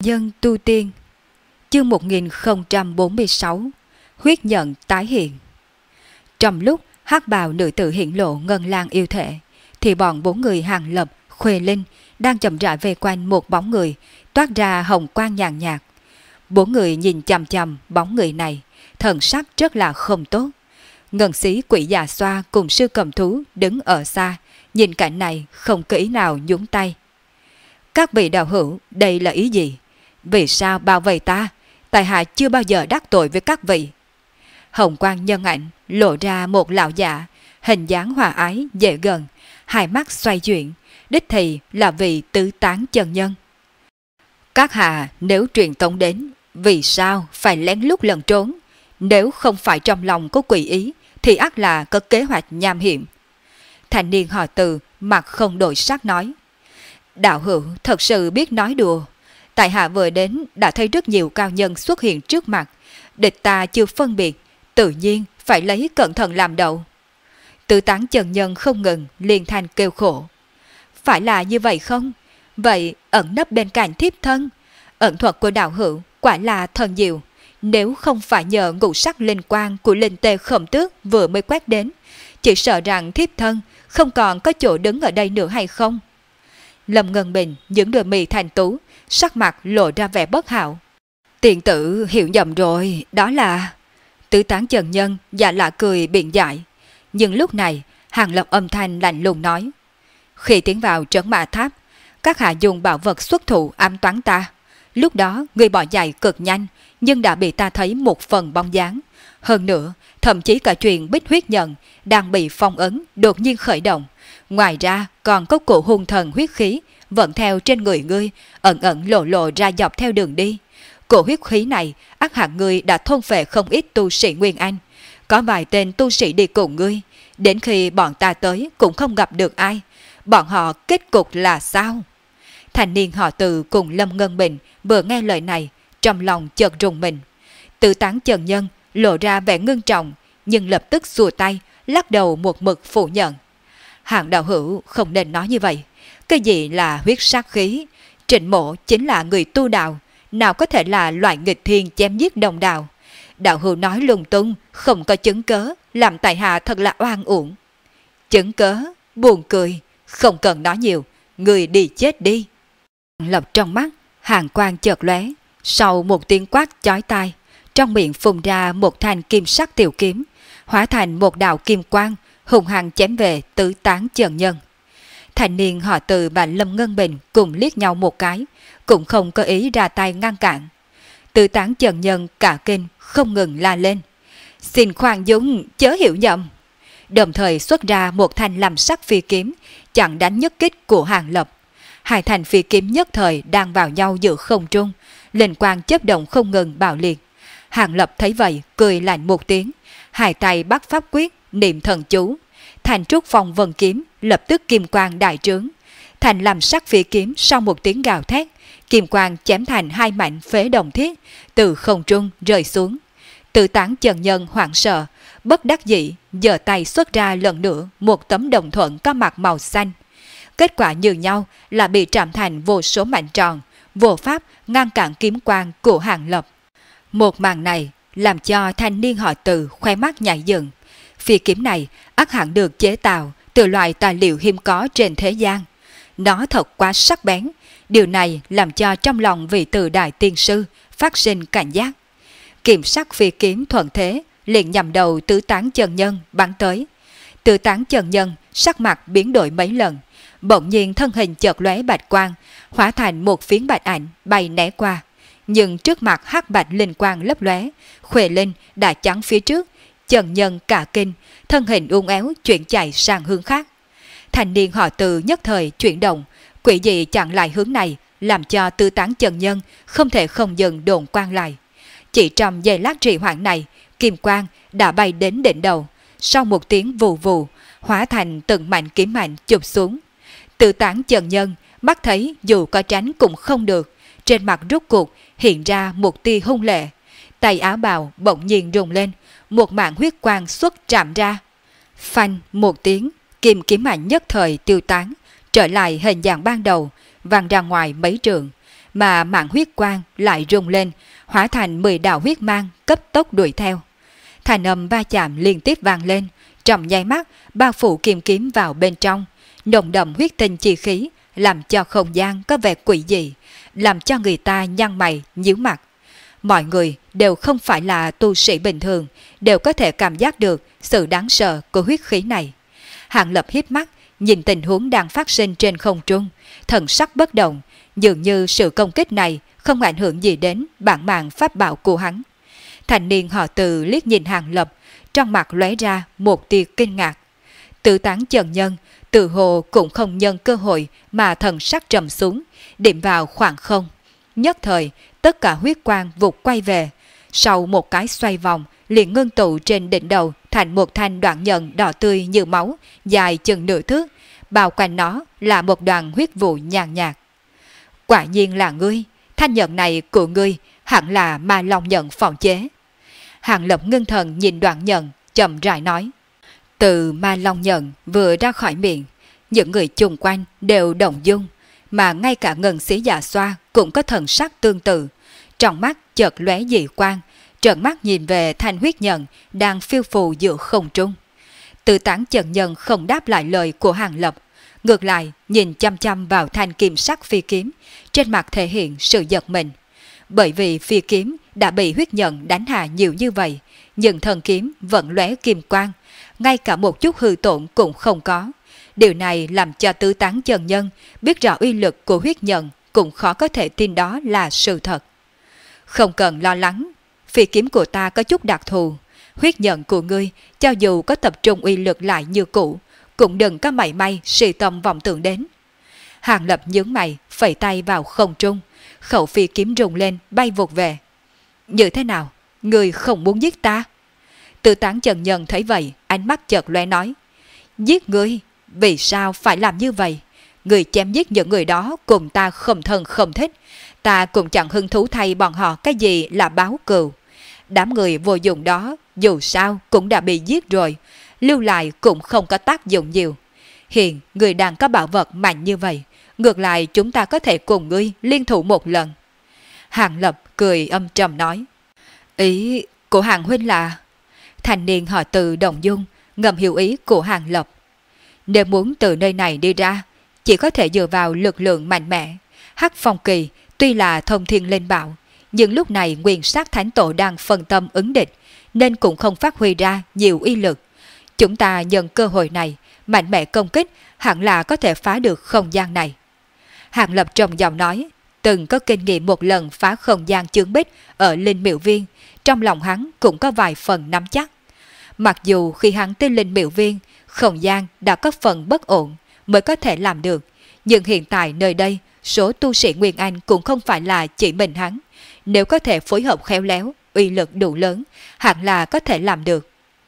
Dân tu tiên, chương 1046, huyết nhận tái hiện. Trong lúc hắc bào nữ tử hiện lộ ngân lang yêu thể, thì bọn bốn người Hàng Lập, Khuê Linh đang chậm rãi về quanh một bóng người, toát ra hồng quang nhàn nhạt. Bốn người nhìn chằm chằm bóng người này, thần sắc rất là không tốt. Ngân sĩ quỷ già xoa cùng sư cầm thú đứng ở xa, nhìn cảnh này không có ý nào nhúng tay. Các vị đạo hữu, đây là ý gì? Vì sao bao vây ta? Tại hạ chưa bao giờ đắc tội với các vị. Hồng quang nhân ảnh lộ ra một lão giả, hình dáng hòa ái dễ gần, hai mắt xoay chuyển, đích thị là vị tứ tán chân nhân. Các hạ nếu truyền tống đến, vì sao phải lén lút lẩn trốn? Nếu không phải trong lòng có quỷ ý, thì ắt là có kế hoạch nham hiểm. Thanh niên họ Từ mặt không đổi sắc nói: đạo hữu thật sự biết nói đùa. Tại hạ vừa đến đã thấy rất nhiều cao nhân xuất hiện trước mặt, địch ta chưa phân biệt, tự nhiên phải lấy cẩn thận làm đầu. Tứ tán chân nhân không ngừng liên thanh kêu khổ. Phải là như vậy không? Vậy ẩn nấp bên cạnh thiếp thân, ẩn thuật của đạo hữu quả là thần diệu. Nếu không phải nhờ ngũ sắc linh quang của linh tê Khổng Tước vừa mới quét đến, chỉ sợ rằng thiếp thân không còn có chỗ đứng ở đây nữa hay không? Lâm Ngân Bình những đôi mì thành tú, sắc mặt lộ ra vẻ bất hảo. Tiền tử hiểu nhầm rồi, đó là... Tứ tán chân nhân dạ lạ cười biện giải. Nhưng lúc này Hàng Lập âm thanh lạnh lùng nói: khi tiến vào trấn mã tháp, các hạ dùng bảo vật xuất thủ ám toán ta. Lúc đó người bỏ chạy cực nhanh, nhưng đã bị ta thấy một phần bóng dáng. Hơn nữa, thậm chí cả chuyện bích huyết nhận đang bị phong ấn đột nhiên khởi động. Ngoài ra còn có cổ hung thần huyết khí vẫn theo trên người ngươi, ẩn ẩn lộ lộ ra dọc theo đường đi. Cổ huyết khí này ắt hẳn ngươi đã thôn phệ không ít tu sĩ Nguyên Anh. Có vài tên tu sĩ đi cùng ngươi, đến khi bọn ta tới cũng không gặp được ai. Bọn họ kết cục là sao? Thanh niên họ Từ cùng Lâm Ngân Bình vừa nghe lời này, trong lòng chợt rùng mình. Tứ tán chân nhân lộ ra vẻ ngưng trọng, nhưng lập tức xua tay, lắc đầu một mực phủ nhận. Hạng đạo hữu không nên nói như vậy. Cái gì là huyết sát khí? Trịnh Mộ chính là người tu đạo, nào có thể là loại nghịch thiên chém giết đồng đạo. Đạo hữu nói lung tung, không có chứng cớ, làm tại hạ thật là oan uổng. Chứng cớ? Buồn cười, không cần nói nhiều, người đi chết đi. Lập trong mắt, hàng quang chợt lóe, sau một tiếng quát chói tai, trong miệng phun ra một thanh kim sắc tiểu kiếm, hóa thành một đạo kim quang, hùng hăng chém về tứ tán chân nhân. Thanh niên họ Từ và Lâm Ngân Bình cùng liếc nhau một cái, cũng không có ý ra tay ngăn cản. Tứ tán chân nhân cả kinh không ngừng la lên: xin khoan dung, chớ hiểu nhầm. Đồng thời xuất ra một thanh làm sắc phi kiếm, chặn đánh nhất kích của Hàng Lập. Hai thanh phi kiếm nhất thời đang vào nhau giữa không trung, linh quang chớp động không ngừng bạo liệt. Hàng Lập thấy vậy cười lạnh một tiếng, hai tay bắt pháp quyết niệm thần chú. Thành trúc phong vân kiếm lập tức kim quang đại trướng. Thành làm sắc phi kiếm sau một tiếng gào thét, kim quang chém thành hai mảnh phế đồng thiết, từ không trung rơi xuống. Tự tán chân nhân hoảng sợ, bất đắc dĩ giơ tay xuất ra lần nữa một tấm đồng thuận có mặt màu xanh. Kết quả như nhau là bị chạm thành vô số mảnh tròn, vô pháp ngăn cản kiếm quang của Hàng Lập. Một màn này làm cho thanh niên họ Từ khoe mắt nhảy dựng. Phi kiếm này ắt hẳn được chế tạo từ loại tài liệu hiếm có trên thế gian. Nó thật quá sắc bén, điều này làm cho trong lòng vị Từ đại tiên sư phát sinh cảnh giác. Kiểm sắc phi kiếm thuận thế liền nhằm đầu tứ tán chân nhân bắn tới. Tứ tán chân nhân sắc mặt biến đổi mấy lần, bỗng nhiên thân hình chợt lóe bạch quang, hóa thành một phiến bạch ảnh bay né qua. Nhưng trước mặt hắc bạch linh quang lấp lóe, Khuê Linh đã chắn phía trước, chân nhân cả kinh, thân hình uốn éo chuyển chạy sang hướng khác. Thanh niên họ Từ nhất thời chuyển động, quỷ dị chặn lại hướng này, làm cho tứ tán chân nhân không thể không dừng đồn quang lại. Chỉ trong giây lát trì hoãn này, kim quang đã bay đến đỉnh đầu, sau một tiếng vù vù, hóa thành từng mảnh kiếm mạnh chụp xuống. Tứ tán chân nhân mắt thấy dù có tránh cũng không được, trên mặt rút cuộc hiện ra một tia hung lệ. Tay áo bào bỗng nhiên rung lên, một mảng huyết quang xuất trạm ra. Phanh một tiếng, kim kiếm mạnh nhất thời tiêu tán, trở lại hình dạng ban đầu, văng ra ngoài mấy trường. mà mạng huyết quang lại rung lên, hóa thành 10 đạo huyết mang cấp tốc đuổi theo. Thanh âm va chạm liên tiếp vang lên, trong nháy mắt bao phủ kim kiếm vào bên trong, nồng đậm huyết tinh chi khí làm cho không gian có vẻ quỷ dị, làm cho người ta nhăn mày nhíu mặt. Mọi người đều không phải là tu sĩ bình thường, đều có thể cảm giác được sự đáng sợ của huyết khí này. Hàng Lập híp mắt, nhìn tình huống đang phát sinh trên không trung, thần sắc bất động, dường như sự công kích này không ảnh hưởng gì đến bản mạng pháp bảo của hắn. Thanh niên họ Từ liếc nhìn Hàng Lập, trong mặt lóe ra một tia kinh ngạc. Tự tán chân nhân, tự hồ cũng không nhân cơ hội mà thần sắc trầm xuống, điểm vào khoảng không. Nhất thời, tất cả huyết quang vụt quay về, sau một cái xoay vòng, liền ngưng tụ trên đỉnh đầu thành một thanh đoạn nhận đỏ tươi như máu, dài chừng nửa thước, bao quanh nó là một đoàn huyết vụ nhàn nhạt. Quả nhiên là ngươi, thanh nhận này của ngươi hẳn là ma long nhận phòng chế. Hàng Lập ngưng thần nhìn đoạn nhận, chậm rãi nói. Từ ma long nhận vừa ra khỏi miệng, những người chung quanh đều động dung, mà ngay cả Ngân Sĩ Dạ Xoa cũng có thần sắc tương tự. Trong mắt chợt lóe dị quang, trợn mắt nhìn về thanh huyết nhận đang phiêu phù giữa không trung. Tự tán chân nhân không đáp lại lời của Hàng Lập, ngược lại nhìn chăm chăm vào thanh kim sắc phi kiếm, trên mặt thể hiện sự giật mình. Bởi vì phi kiếm đã bị huyết nhận đánh hạ nhiều như vậy, nhưng thân kiếm vẫn lóe kim quang, ngay cả một chút hư tổn cũng không có. Điều này làm cho tứ tán chân nhân biết rõ uy lực của huyết nhận cũng khó có thể tin đó là sự thật. Không cần lo lắng, phi kiếm của ta có chút đặc thù. Huyết nhận của ngươi, cho dù có tập trung uy lực lại như cũ, cũng đừng có mảy may suy tâm vọng tưởng đến. Hàng Lập nhướng mày, phẩy tay vào không trung, khẩu phi kiếm rung lên, bay vụt về. Như thế nào? Ngươi không muốn giết ta? Tự tán chân nhân thấy vậy, ánh mắt chợt lóe nói. Giết ngươi? Vì sao phải làm như vậy? Ngươi chém giết những người đó cùng ta không thân không thích, ta cũng chẳng hứng thú thay bọn họ cái gì là báo cừu. Đám người vô dụng đó dù sao cũng đã bị giết rồi, lưu lại cũng không có tác dụng nhiều. Hiện người đang có bảo vật mạnh như vậy, ngược lại chúng ta có thể cùng ngươi liên thủ một lần. Hàng Lập cười âm trầm nói. Ý của Hàng huynh là? Thanh niên họ Từ động dung, ngầm hiểu ý của Hàng Lập. Nếu muốn từ nơi này đi ra, chỉ có thể dựa vào lực lượng mạnh mẽ. Hắc Phong Kỳ tuy là thông thiên lên bảo, nhưng lúc này Nguyên Sát Thánh Tổ đang phân tâm ứng địch, nên cũng không phát huy ra nhiều uy lực. Chúng ta nhân cơ hội này, mạnh mẽ công kích, hẳn là có thể phá được không gian này. Hàng Lập trầm giọng nói, từng có kinh nghiệm một lần phá không gian chướng bích ở Linh Miệu Viên, trong lòng hắn cũng có vài phần nắm chắc. Mặc dù khi hắn tới Linh Miệu Viên, không gian đã có phần bất ổn mới có thể làm được, nhưng hiện tại nơi đây số tu sĩ Nguyên Anh cũng không phải là chỉ mình hắn. Nếu có thể phối hợp khéo léo, uy lực đủ lớn, hẳn là có thể làm được.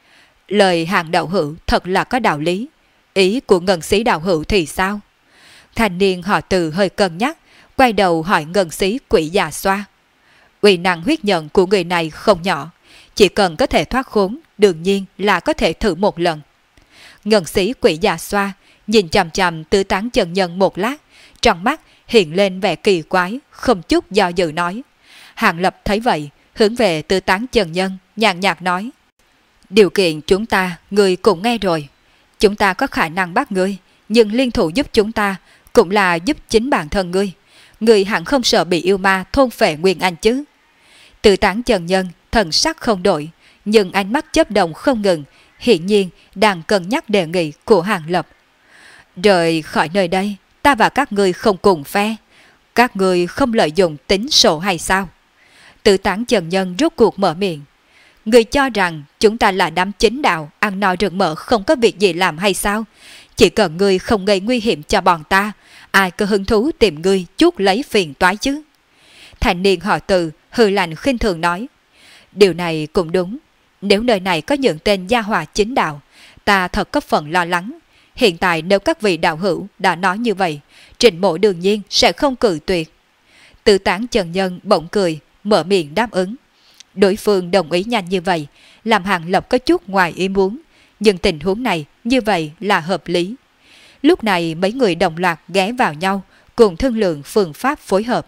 Lời Hàng đạo hữu thật là có đạo lý. Ý của Ngân Sĩ đạo hữu thì sao? Thanh niên họ Từ hơi cân nhắc, quay đầu hỏi Ngân Sĩ Quỷ Dạ Xoa. Uy năng huyết nhận của người này không nhỏ, chỉ cần có thể thoát khốn, đương nhiên là có thể thử một lần. Ngân Sĩ Quỷ Dạ Xoa nhìn chằm chằm tứ tán chân nhân một lát, trong mắt hiện lên vẻ kỳ quái, không chút do dự nói. Hàng Lập thấy vậy, hướng về tứ tán chân nhân, nhàn nhạt nói. Điều kiện chúng ta, ngươi cũng nghe rồi. Chúng ta có khả năng bắt ngươi, nhưng liên thủ giúp chúng ta cũng là giúp chính bản thân ngươi. Ngươi hẳn không sợ bị yêu ma thôn phệ Nguyên Anh chứ? Tứ tán chân nhân, thần sắc không đổi, nhưng ánh mắt chớp động không ngừng, hiển nhiên đang cân nhắc đề nghị của Hàng Lập. Rời khỏi nơi đây, ta và các ngươi không cùng phe. Các ngươi không lợi dụng tính sổ hay sao? Tự tán chân nhân rốt cuộc mở miệng. Ngươi cho rằng chúng ta là đám chính đạo, ăn no rừng mỡ không có việc gì làm hay sao? Chỉ cần ngươi không gây nguy hiểm cho bọn ta, ai có hứng thú tìm ngươi chuốc lấy phiền toái chứ? Thanh niên họ Từ hừ lạnh khinh thường nói. Điều này cũng đúng. Nếu nơi này có những tên gia hòa chính đạo, ta thật có phần lo lắng. Hiện tại nếu các vị đạo hữu đã nói như vậy, Trịnh Mộ đương nhiên sẽ không cự tuyệt. Tự tán chân nhân bỗng cười, mở miệng đáp ứng. Đối phương đồng ý nhanh như vậy, làm Hàng Lập có chút ngoài ý muốn, nhưng tình huống này như vậy là hợp lý. Lúc này mấy người đồng loạt ghé vào nhau, cùng thương lượng phương pháp phối hợp.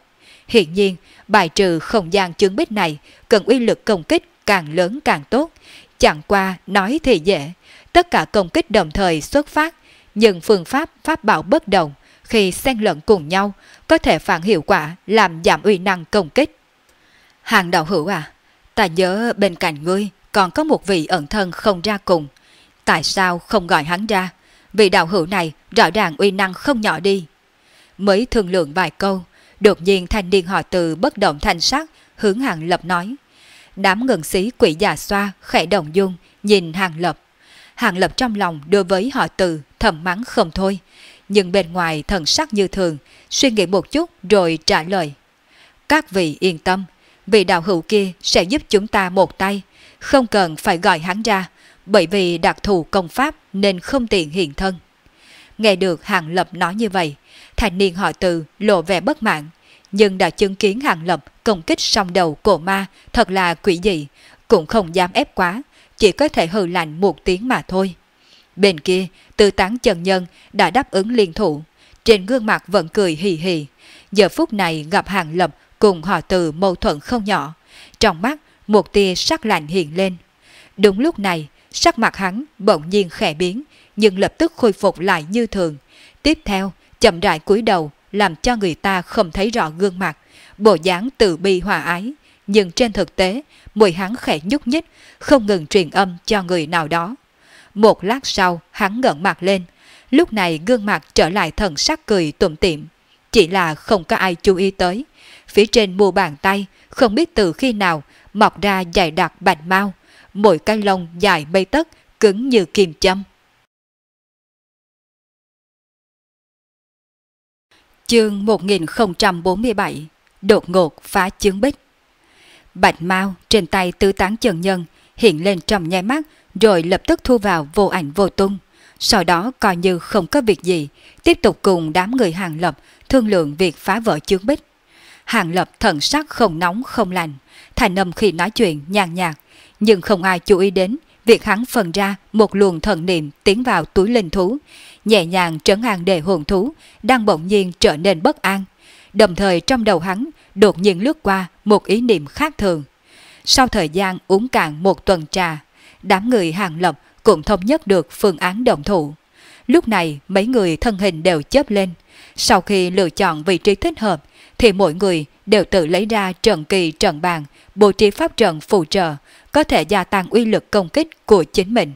Hiện nhiên, bài trừ không gian chướng bích này cần uy lực công kích càng lớn càng tốt. Chẳng qua nói thì dễ, tất cả công kích đồng thời xuất phát, nhưng phương pháp pháp bảo bất đồng, khi xen lẫn cùng nhau, có thể phản hiệu quả làm giảm uy năng công kích. Hàng đạo hữu à, ta nhớ bên cạnh ngươi còn có một vị ẩn thân không ra cùng. Tại sao không gọi hắn ra? Vị đạo hữu này rõ ràng uy năng không nhỏ đi. Mới thương lượng vài câu, đột nhiên thanh niên họ Từ bất động thanh sắc hướng Hàng Lập nói. Đám ngân sĩ quỷ già xoa khẽ động dung nhìn Hàng Lập. Hàng Lập trong lòng đối với họ Từ thầm mắng không thôi, nhưng bên ngoài thần sắc như thường, suy nghĩ một chút rồi trả lời. Các vị yên tâm, vị đạo hữu kia sẽ giúp chúng ta một tay, không cần phải gọi hắn ra, bởi vì đặc thù công pháp nên không tiện hiện thân. Nghe được Hàng Lập nói như vậy, thanh niên họ Từ lộ vẻ bất mãn, nhưng đã chứng kiến Hàng Lập công kích song đầu cổ ma thật là quỷ dị, cũng không dám ép quá, chỉ có thể hừ lạnh một tiếng mà thôi. Bên kia, Tư Tán chân nhân đã đáp ứng liên thủ, trên gương mặt vẫn cười hì hì. Giờ phút này gặp Hàng Lập cùng họ Từ mâu thuẫn không nhỏ, trong mắt một tia sắc lạnh hiện lên. Đúng lúc này, sắc mặt hắn bỗng nhiên khẽ biến, nhưng lập tức khôi phục lại như thường. Tiếp theo, chậm rãi cúi đầu, làm cho người ta không thấy rõ gương mặt, bộ dáng từ bi hòa ái. Nhưng trên thực tế, môi hắn khẽ nhúc nhích, không ngừng truyền âm cho người nào đó. Một lát sau, hắn ngẩng mặt lên. Lúc này gương mặt trở lại thần sắc cười tủm tỉm. Chỉ là không có ai chú ý tới. Phía trên mu bàn tay, không biết từ khi nào, mọc ra dày đặc bạch mau. Mỗi cái lông dài mây tấc, cứng như kim châm. Chương 1047. Đột ngột phá chướng bích. Bạch mau trên tay Tứ Tán chân nhân hiện lên trong nháy mắt, rồi lập tức thu vào vô ảnh vô tung. Sau đó coi như không có việc gì, tiếp tục cùng đám người Hàng Lập thương lượng việc phá vỡ chướng bích. Hàng Lập thần sắc không nóng không lạnh, thành âm khi nói chuyện nhàn nhạt, nhưng không ai chú ý đến việc hắn phân ra một luồng thần niệm tiến vào túi linh thú, nhẹ nhàng trấn an đề hồn thú đang bỗng nhiên trở nên bất an. Đồng thời trong đầu hắn đột nhiên lướt qua một ý niệm khác thường. Sau thời gian uống cạn một tuần trà, đám người Hàng Lập cũng thống nhất được phương án động thủ. Lúc này mấy người thân hình đều chớp lên. Sau khi lựa chọn vị trí thích hợp, thì mỗi người đều tự lấy ra trận kỳ trận bàn, bố trí pháp trận phụ trợ, có thể gia tăng uy lực công kích của chính mình.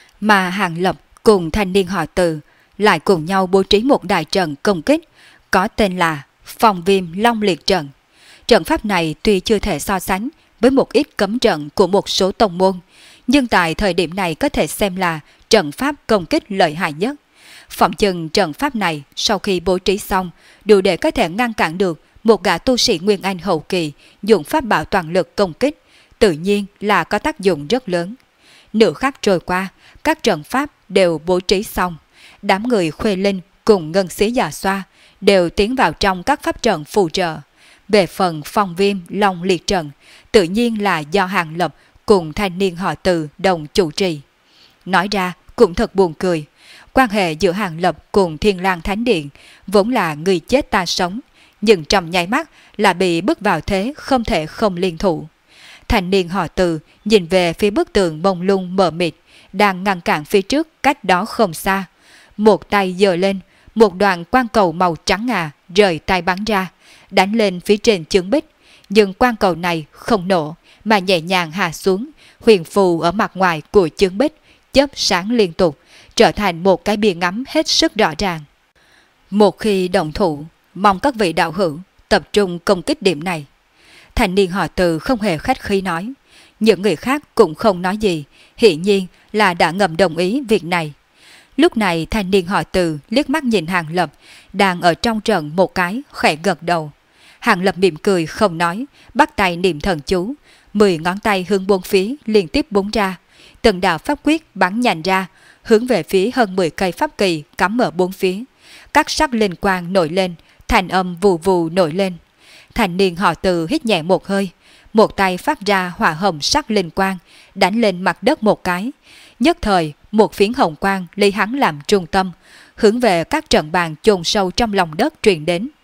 Mà Hàng Lập cùng thanh niên họ Từ lại cùng nhau bố trí một đại trận công kích, có tên là Phong Viêm Long Liệt Trận. Trận pháp này tuy chưa thể so sánh với một ít cấm trận của một số tông môn, nhưng tại thời điểm này có thể xem là trận pháp công kích lợi hại nhất. Phỏng chừng trận pháp này sau khi bố trí xong, đủ để có thể ngăn cản được một gã tu sĩ Nguyên Anh hậu kỳ dùng pháp bảo toàn lực công kích, tự nhiên là có tác dụng rất lớn. Nửa khắc trôi qua, các trận pháp đều bố trí xong. Đám người Khuê Linh cùng ngân sĩ già xoa đều tiến vào trong các pháp trận phù trợ. Về phần Phong Viêm Long Liệt Trận, tự nhiên là do Hàng Lập cùng thanh niên họ Từ đồng chủ trì. Nói ra cũng thật buồn cười, quan hệ giữa Hàng Lập cùng Thiên Lang Thánh Điện vốn là người chết ta sống, nhưng trong nháy mắt là bị bước vào thế không thể không liên thủ. Thanh niên họ Từ nhìn về phía bức tường mông lung mờ mịt đang ngăn cản phía trước cách đó không xa, một tay giơ lên, một đoạn quang cầu màu trắng ngà rời tay bắn ra, đánh lên phía trên chướng bích, nhưng quang cầu này không nổ mà nhẹ nhàng hạ xuống, huyền phù ở mặt ngoài của chướng bích, chớp sáng liên tục, trở thành một cái bia ngắm hết sức rõ ràng. Một khi động thủ, mong các vị đạo hữu tập trung công kích điểm này. Thanh niên họ Từ không hề khách khí nói, những người khác cũng không nói gì, hiển nhiên là đã ngầm đồng ý việc này. Lúc này thanh niên họ Từ liếc mắt nhìn Hàng Lập đang ở trong trận một cái, khẽ gật đầu. Hàng Lập mỉm cười không nói, bắt tay niệm thần chú, 10 ngón tay hướng bốn phía liên tiếp búng ra, từng đạo pháp quyết bắn nhanh ra, hướng về phía hơn 10 cây pháp kỳ cắm ở bốn phía. Các sắc linh quang nổi lên, thành âm vù vù nổi lên. Thanh niên họ Từ hít nhẹ một hơi, một tay phát ra hỏa hồng sắc linh quang, đánh lên mặt đất một cái. Nhất thời, một phiến hồng quang lấy hắn làm trung tâm, hướng về các trận bàn chôn sâu trong lòng đất truyền đến.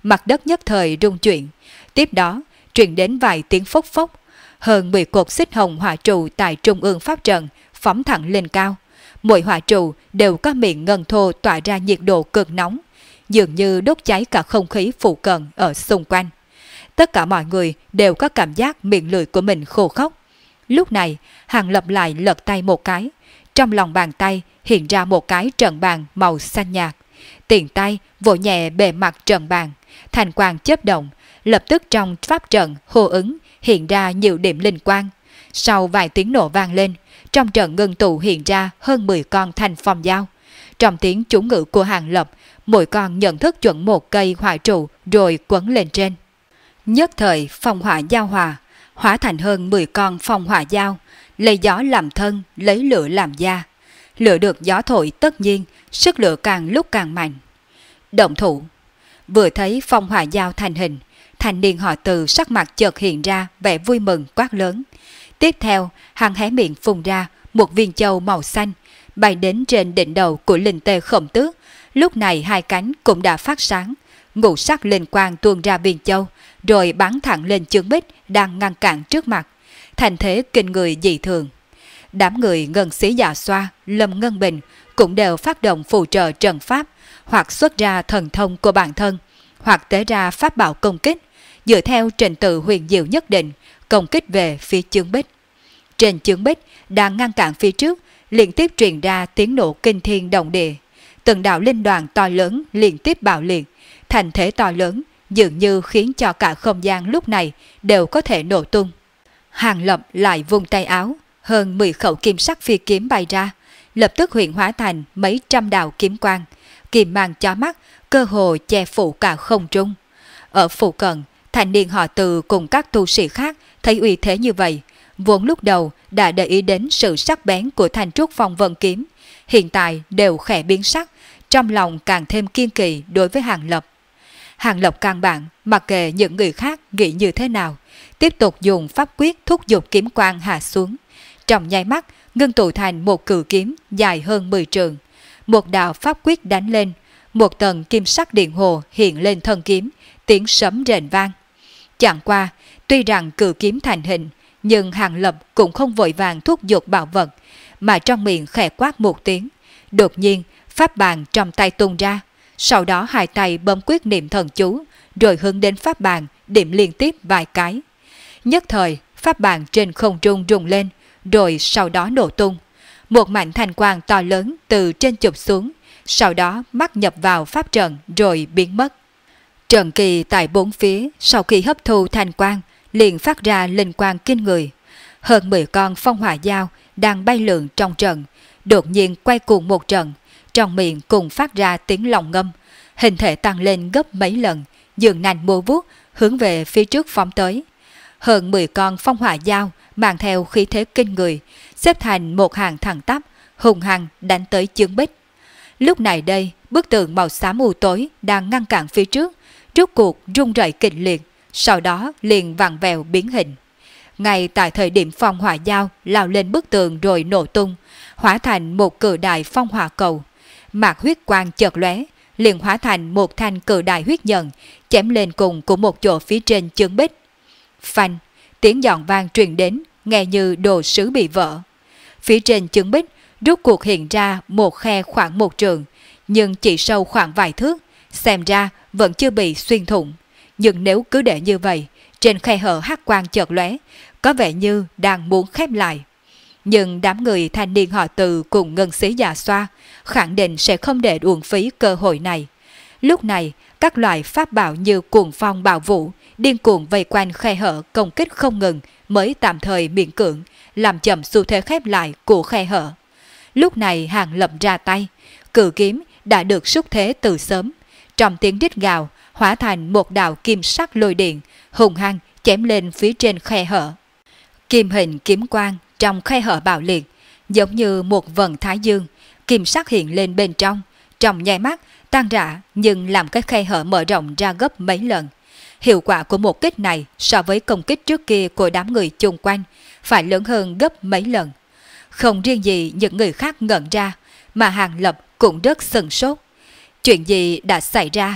mặt đất nhất thời rung chuyển. Tiếp đó, truyền đến vài tiếng phốc phốc. Hơn 10 cột xích hồng hỏa trụ tại trung ương pháp trận phóng thẳng lên cao. Mỗi hỏa trụ đều có miệng ngân thô tỏa ra nhiệt độ cực nóng, dường như đốt cháy cả không khí phụ cận ở xung quanh. Tất cả mọi người đều có cảm giác miệng lưỡi của mình khô khốc. Lúc này, Hàng Lập lại lật tay một cái. Trong lòng bàn tay hiện ra một cái trận bàn màu xanh nhạt. Tiền tay vỗ nhẹ bề mặt trận bàn, thành quang chớp động, lập tức trong pháp trận hô ứng hiện ra nhiều điểm linh quang. Sau vài tiếng nổ vang lên, trong trận ngưng tụ hiện ra hơn 10 con thanh phong dao. Trong tiếng chú ngữ của Hàng Lập, mỗi con nhận thức chuẩn một cây hỏa trụ rồi quấn lên trên. Nhất thời phong hỏa giao hòa, hóa thành hơn 10 con phong hỏa dao, lấy gió làm thân, lấy lửa làm da. Lửa được gió thổi tất nhiên, sức lửa càng lúc càng mạnh. Động thủ. Vừa thấy phong hỏa dao thành hình, thanh niên họ Từ sắc mặt chợt hiện ra vẻ vui mừng quát lớn. Tiếp theo, hắn hé miệng phun ra một viên châu màu xanh, bay đến trên đỉnh đầu của linh tê Khổng Tước. Lúc này hai cánh cũng đã phát sáng, ngũ sắc linh quang tuôn ra viên châu, rồi bắn thẳng lên chướng bích đang ngăn cản trước mặt. Thành thế kinh người dị thường. Đám người Ngân Sĩ Dạ Xoa, Lâm Ngân Bình cũng đều phát động phù trợ trận pháp, hoặc xuất ra thần thông của bản thân, hoặc tế ra pháp bảo công kích, dựa theo trình tự huyền diệu nhất định, công kích về phía chướng bích. Trên chướng bích đang ngăn cản phía trước, liên tiếp truyền ra tiếng nổ kinh thiên động địa. Từng đạo linh đoàn to lớn liên tiếp bạo liệt, thành thế to lớn dường như khiến cho cả không gian lúc này đều có thể nổ tung. Hàng Lập lại vung tay áo, hơn 10 khẩu kim sắc phi kiếm bay ra, lập tức hiện hóa thành mấy trăm đạo kiếm quang, kim mang chói mắt, cơ hồ che phủ cả không trung. Ở phụ cận, thanh niên họ Từ cùng các tu sĩ khác thấy uy thế như vậy, vốn lúc đầu đã để ý đến sự sắc bén của thanh trúc phong vân kiếm, hiện tại đều khẽ biến sắc, trong lòng càng thêm kiên kỳ đối với Hàng Lập. Hàng Lập căn bản mặc kệ những người khác nghĩ như thế nào, tiếp tục dùng pháp quyết thúc giục kiếm quang hạ xuống. Trong nháy mắt, ngưng tụ thành một cự kiếm dài hơn 10 trượng. Một đạo pháp quyết đánh lên, một tầng kim sắc điện hồ hiện lên thân kiếm, tiếng sấm rền vang. Chẳng qua, tuy rằng cự kiếm thành hình, nhưng Hàng Lập cũng không vội vàng thúc giục bảo vật, mà trong miệng khẽ quát một tiếng. Đột nhiên, pháp bàn trong tay tung ra, sau đó hai tay bấm quyết niệm thần chú, rồi hướng đến pháp bàn điểm liên tiếp vài cái. Nhất thời, pháp bàn trên không trung rung lên, rồi sau đó nổ tung. Một mảnh thanh quang to lớn từ trên chụp xuống, sau đó mắc nhập vào pháp trận rồi biến mất. Trận kỳ tại bốn phía sau khi hấp thu thanh quang liền phát ra linh quang kinh người. Hơn 10 con phong hỏa dao đang bay lượn trong trận, đột nhiên quay cuồng một trận, trong miệng cùng phát ra tiếng lòng ngâm, hình thể tăng lên gấp mấy lần, dường nành múa vuốt hướng về phía trước phóng tới. Hơn 10 con phong hỏa dao mang theo khí thế kinh người, xếp thành một hàng thẳng tắp, hùng hăng đánh tới chướng bích. Lúc này đây, bức tường màu xám u tối đang ngăn cản phía trước, rốt cuộc rung rẩy kịch liệt, sau đó liền vặn vẹo biến hình. Ngay tại thời điểm phong hỏa dao lao lên bức tường rồi nổ tung, hóa thành một cự đại phong hỏa cầu. Mạc huyết quang chợt lóe, liền hóa thành một thanh cự đại huyết nhận, chém lên cùng của một chỗ phía trên chướng bích. Phanh, tiếng giòn vang truyền đến, nghe như đồ sứ bị vỡ. Phía trên chướng bích rốt cuộc hiện ra một khe khoảng 1 trượng, nhưng chỉ sâu khoảng vài thước, xem ra vẫn chưa bị xuyên thủng. Nhưng nếu cứ để như vậy, trên khe hở hắc quang chợt lóe, có vẻ như đang muốn khép lại. Nhưng đám người thanh niên họ Từ cùng Ngân Sĩ Dạ Xoa khẳng định sẽ không để uổng phí cơ hội này. Lúc này, các loại pháp bảo như cuồng phong bạo vũ điên cuồng vây quanh khe hở công kích không ngừng mới tạm thời miễn cưỡng làm chậm xu thế khép lại của khe hở. Lúc này Hàng Lập ra tay, cự kiếm đã được xúc thế từ sớm, trong tiếng rít gào hóa thành một đạo kim sắc lôi điện hùng hăng chém lên phía trên khe hở. Kim hình kiếm quang trong khe hở bạo liệt, giống như một vầng thái dương, kim sắc hiện lên bên trong nháy mắt tan rã, nhưng làm cái khe hở mở rộng ra gấp mấy lần. Hiệu quả của một kích này so với công kích trước kia của đám người chung quanh phải lớn hơn gấp mấy lần. Không riêng gì những người khác ngẩn ra, mà Hàng Lập cũng rất sừng sốt. Chuyện gì đã xảy ra?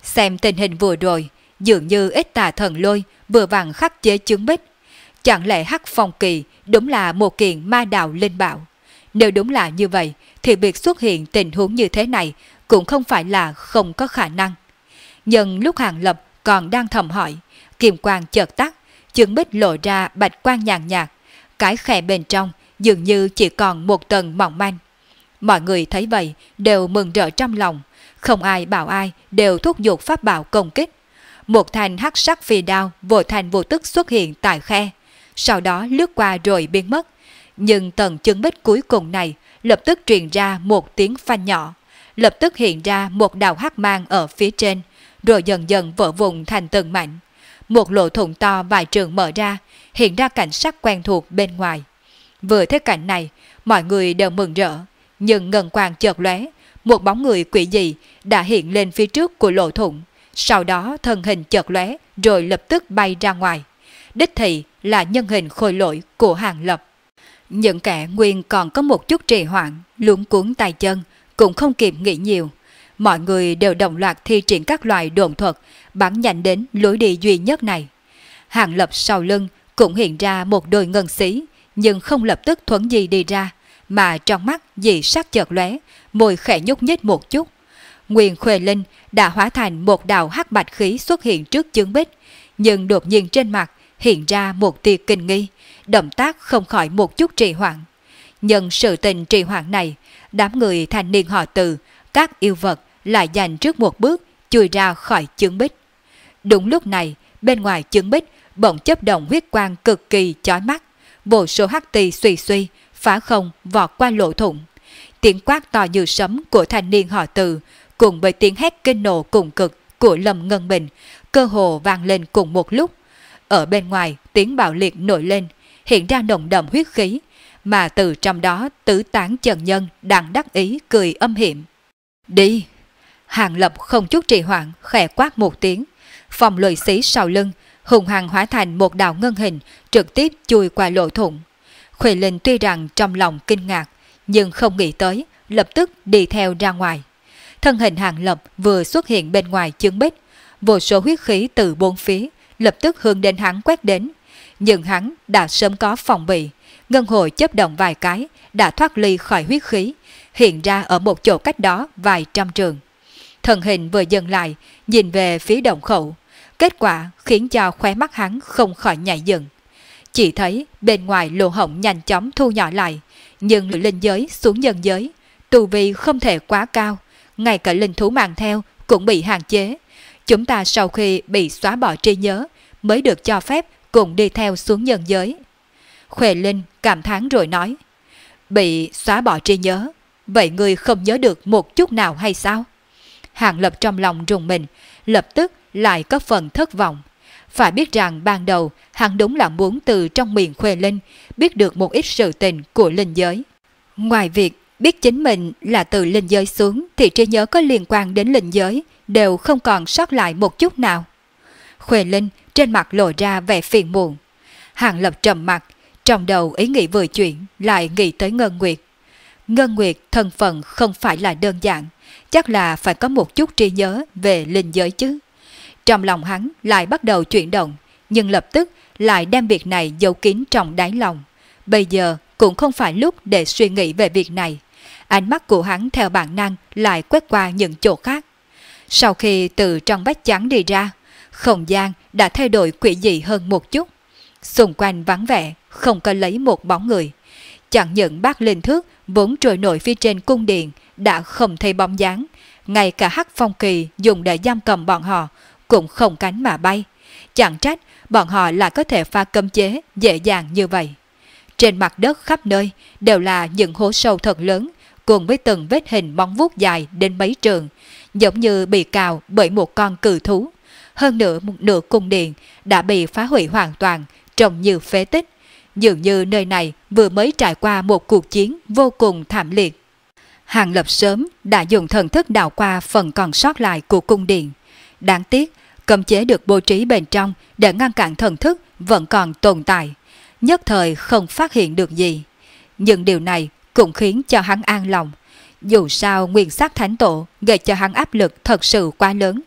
Xem tình hình vừa rồi, dường như ít tà thần lôi vừa vặn khắc chế chứng bích. Chẳng lẽ Hắc Phong Kỳ đúng là một kiện ma đạo linh bảo? Nếu đúng là như vậy, thì việc xuất hiện tình huống như thế này cũng không phải là không có khả năng. Nhưng lúc Hàng Lập còn đang thầm hỏi, kim quang chợt tắt, chứng bích lộ ra bạch quang nhàn nhạt, cái khe bên trong dường như chỉ còn một tầng mỏng manh. Mọi người thấy vậy đều mừng rỡ trong lòng, không ai bảo ai, đều thúc giục pháp bảo công kích. Một thanh hắc sắc phi đao vô thành vô tức xuất hiện tại khe, sau đó lướt qua rồi biến mất. Nhưng tầng chứng bích cuối cùng này lập tức truyền ra một tiếng phanh nhỏ, lập tức hiện ra một đạo hắc mang ở phía trên, rồi dần dần vỡ vụn thành từng mảnh. Một lỗ thủng to vài trượng mở ra, hiện ra cảnh sắc quen thuộc bên ngoài. Vừa thấy cảnh này, mọi người đều mừng rỡ, nhưng ngân quang chợt lóe, một bóng người quỷ dị đã hiện lên phía trước của lỗ thủng, sau đó thân hình chợt lóe rồi lập tức bay ra ngoài. Đích thị là nhân hình khôi lỗi của Hàng Lập. Những kẻ nguyên còn có một chút trì hoãn, luống cuống tay chân, cũng không kịp nghĩ nhiều. Mọi người đều đồng loạt thi triển các loại độn thuật, bắn nhanh đến lối đi duy nhất này. Hàng Lập sau lưng cũng hiện ra một đôi ngân xí, nhưng không lập tức thuấn di đi ra, mà trong mắt dị sắc chợt lóe, môi khẽ nhúc nhích một chút. Nguyên Khuê Linh đã hóa thành một đạo hắc bạch khí xuất hiện trước chứng bích, nhưng đột nhiên trên mặt hiện ra một tia kinh nghi, động tác không khỏi một chút trì hoãn. Nhưng sự tình trì hoãn này, đám người thanh niên họ Từ, các yêu vật lại dành trước một bước chui ra khỏi chứng bích. Đúng lúc này, bên ngoài chứng bích bỗng chớp động huyết quang cực kỳ chói mắt, vô số hắc tì suy suy phá không vọt qua lỗ thủng. Tiếng quát to như sấm của thanh niên họ Từ cùng với tiếng hét kinh nộ cùng cực của Lâm Ngân Bình cơ hồ vang lên cùng một lúc. Ở bên ngoài tiếng bạo liệt nổi lên, hiện ra nồng đậm huyết khí, mà từ trong đó tứ tán chân nhân đang đắc ý cười âm hiểm. Đi! Hàng Lập không chút trì hoãn khẽ quát một tiếng, phòng lười xí sau lưng hùng hăng hóa thành một đạo ngân hình trực tiếp chui qua lỗ thủng. Khuê Linh tuy rằng trong lòng kinh ngạc, nhưng không nghĩ tới, lập tức đi theo ra ngoài. Thân hình Hàng Lập vừa xuất hiện bên ngoài chứng bích, vô số huyết khí từ bốn phía lập tức hướng đến hắn quét đến, nhưng hắn đã sớm có phòng bị, ngân hồi chớp động vài cái đã thoát ly khỏi huyết khí, hiện ra ở một chỗ cách đó vài trăm trường. Thân hình vừa dừng lại, nhìn về phía động khẩu, kết quả khiến cho khóe mắt hắn không khỏi nhảy dựng. Chỉ thấy bên ngoài lỗ hổng nhanh chóng thu nhỏ lại, nhưng linh giới xuống nhân giới, tu vi không thể quá cao, ngay cả linh thú mang theo cũng bị hạn chế. Chúng ta sau khi bị xóa bỏ trí nhớ mới được cho phép cùng đi theo xuống nhân giới. Khuê Linh cảm thán rồi nói, bị xóa bỏ trí nhớ, vậy ngươi không nhớ được một chút nào hay sao? Hàng Lập trong lòng rùng mình, lập tức lại có phần thất vọng. Phải biết rằng ban đầu hắn đúng là muốn từ trong miệng Khuê Linh biết được một ít sự tình của linh giới. Ngoài việc biết chính mình là từ linh giới xuống thì trí nhớ có liên quan đến linh giới đều không còn sót lại một chút nào. Khuê Linh trên mặt lộ ra vẻ phiền muộn. Hàng Lập trầm mặt, trong đầu ý nghĩ vừa chuyển lại nghĩ tới Ngân Nguyệt. Ngân Nguyệt thân phận không phải là đơn giản, chắc là phải có một chút trí nhớ về linh giới chứ. Trong lòng hắn lại bắt đầu chuyển động, nhưng lập tức lại đem việc này giấu kín trong đáy lòng. Bây giờ cũng không phải lúc để suy nghĩ về việc này. Ánh mắt của hắn theo bản năng lại quét qua những chỗ khác. Sau khi từ trong vách trắng đi ra, không gian đã thay đổi quỷ dị hơn một chút. Xung quanh vắng vẻ, không có lấy một bóng người. Chẳng những bác linh thước vốn trôi nổi phía trên cung điện đã không thấy bóng dáng, ngay cả Hắc Phong Kỳ dùng để giam cầm bọn họ cũng không cánh mà bay. Chẳng trách bọn họ lại có thể phá cấm chế dễ dàng như vậy. Trên mặt đất khắp nơi đều là những hố sâu thật lớn, cùng với từng vết hình móng vuốt dài đến mấy trường, giống như bị cào bởi một con cự thú. Hơn nữa một nửa cung điện đã bị phá hủy hoàn toàn, trông như phế tích. Dường như nơi này vừa mới trải qua một cuộc chiến vô cùng thảm liệt. Hàng Lập sớm đã dùng thần thức đào qua phần còn sót lại của cung điện. Đáng tiếc, cấm chế được bố trí bên trong để ngăn cản thần thức vẫn còn tồn tại, nhất thời không phát hiện được gì. Nhưng điều này cũng khiến cho hắn an lòng. Dù sao Nguyên Sắc Thánh Tổ gây cho hắn áp lực thật sự quá lớn.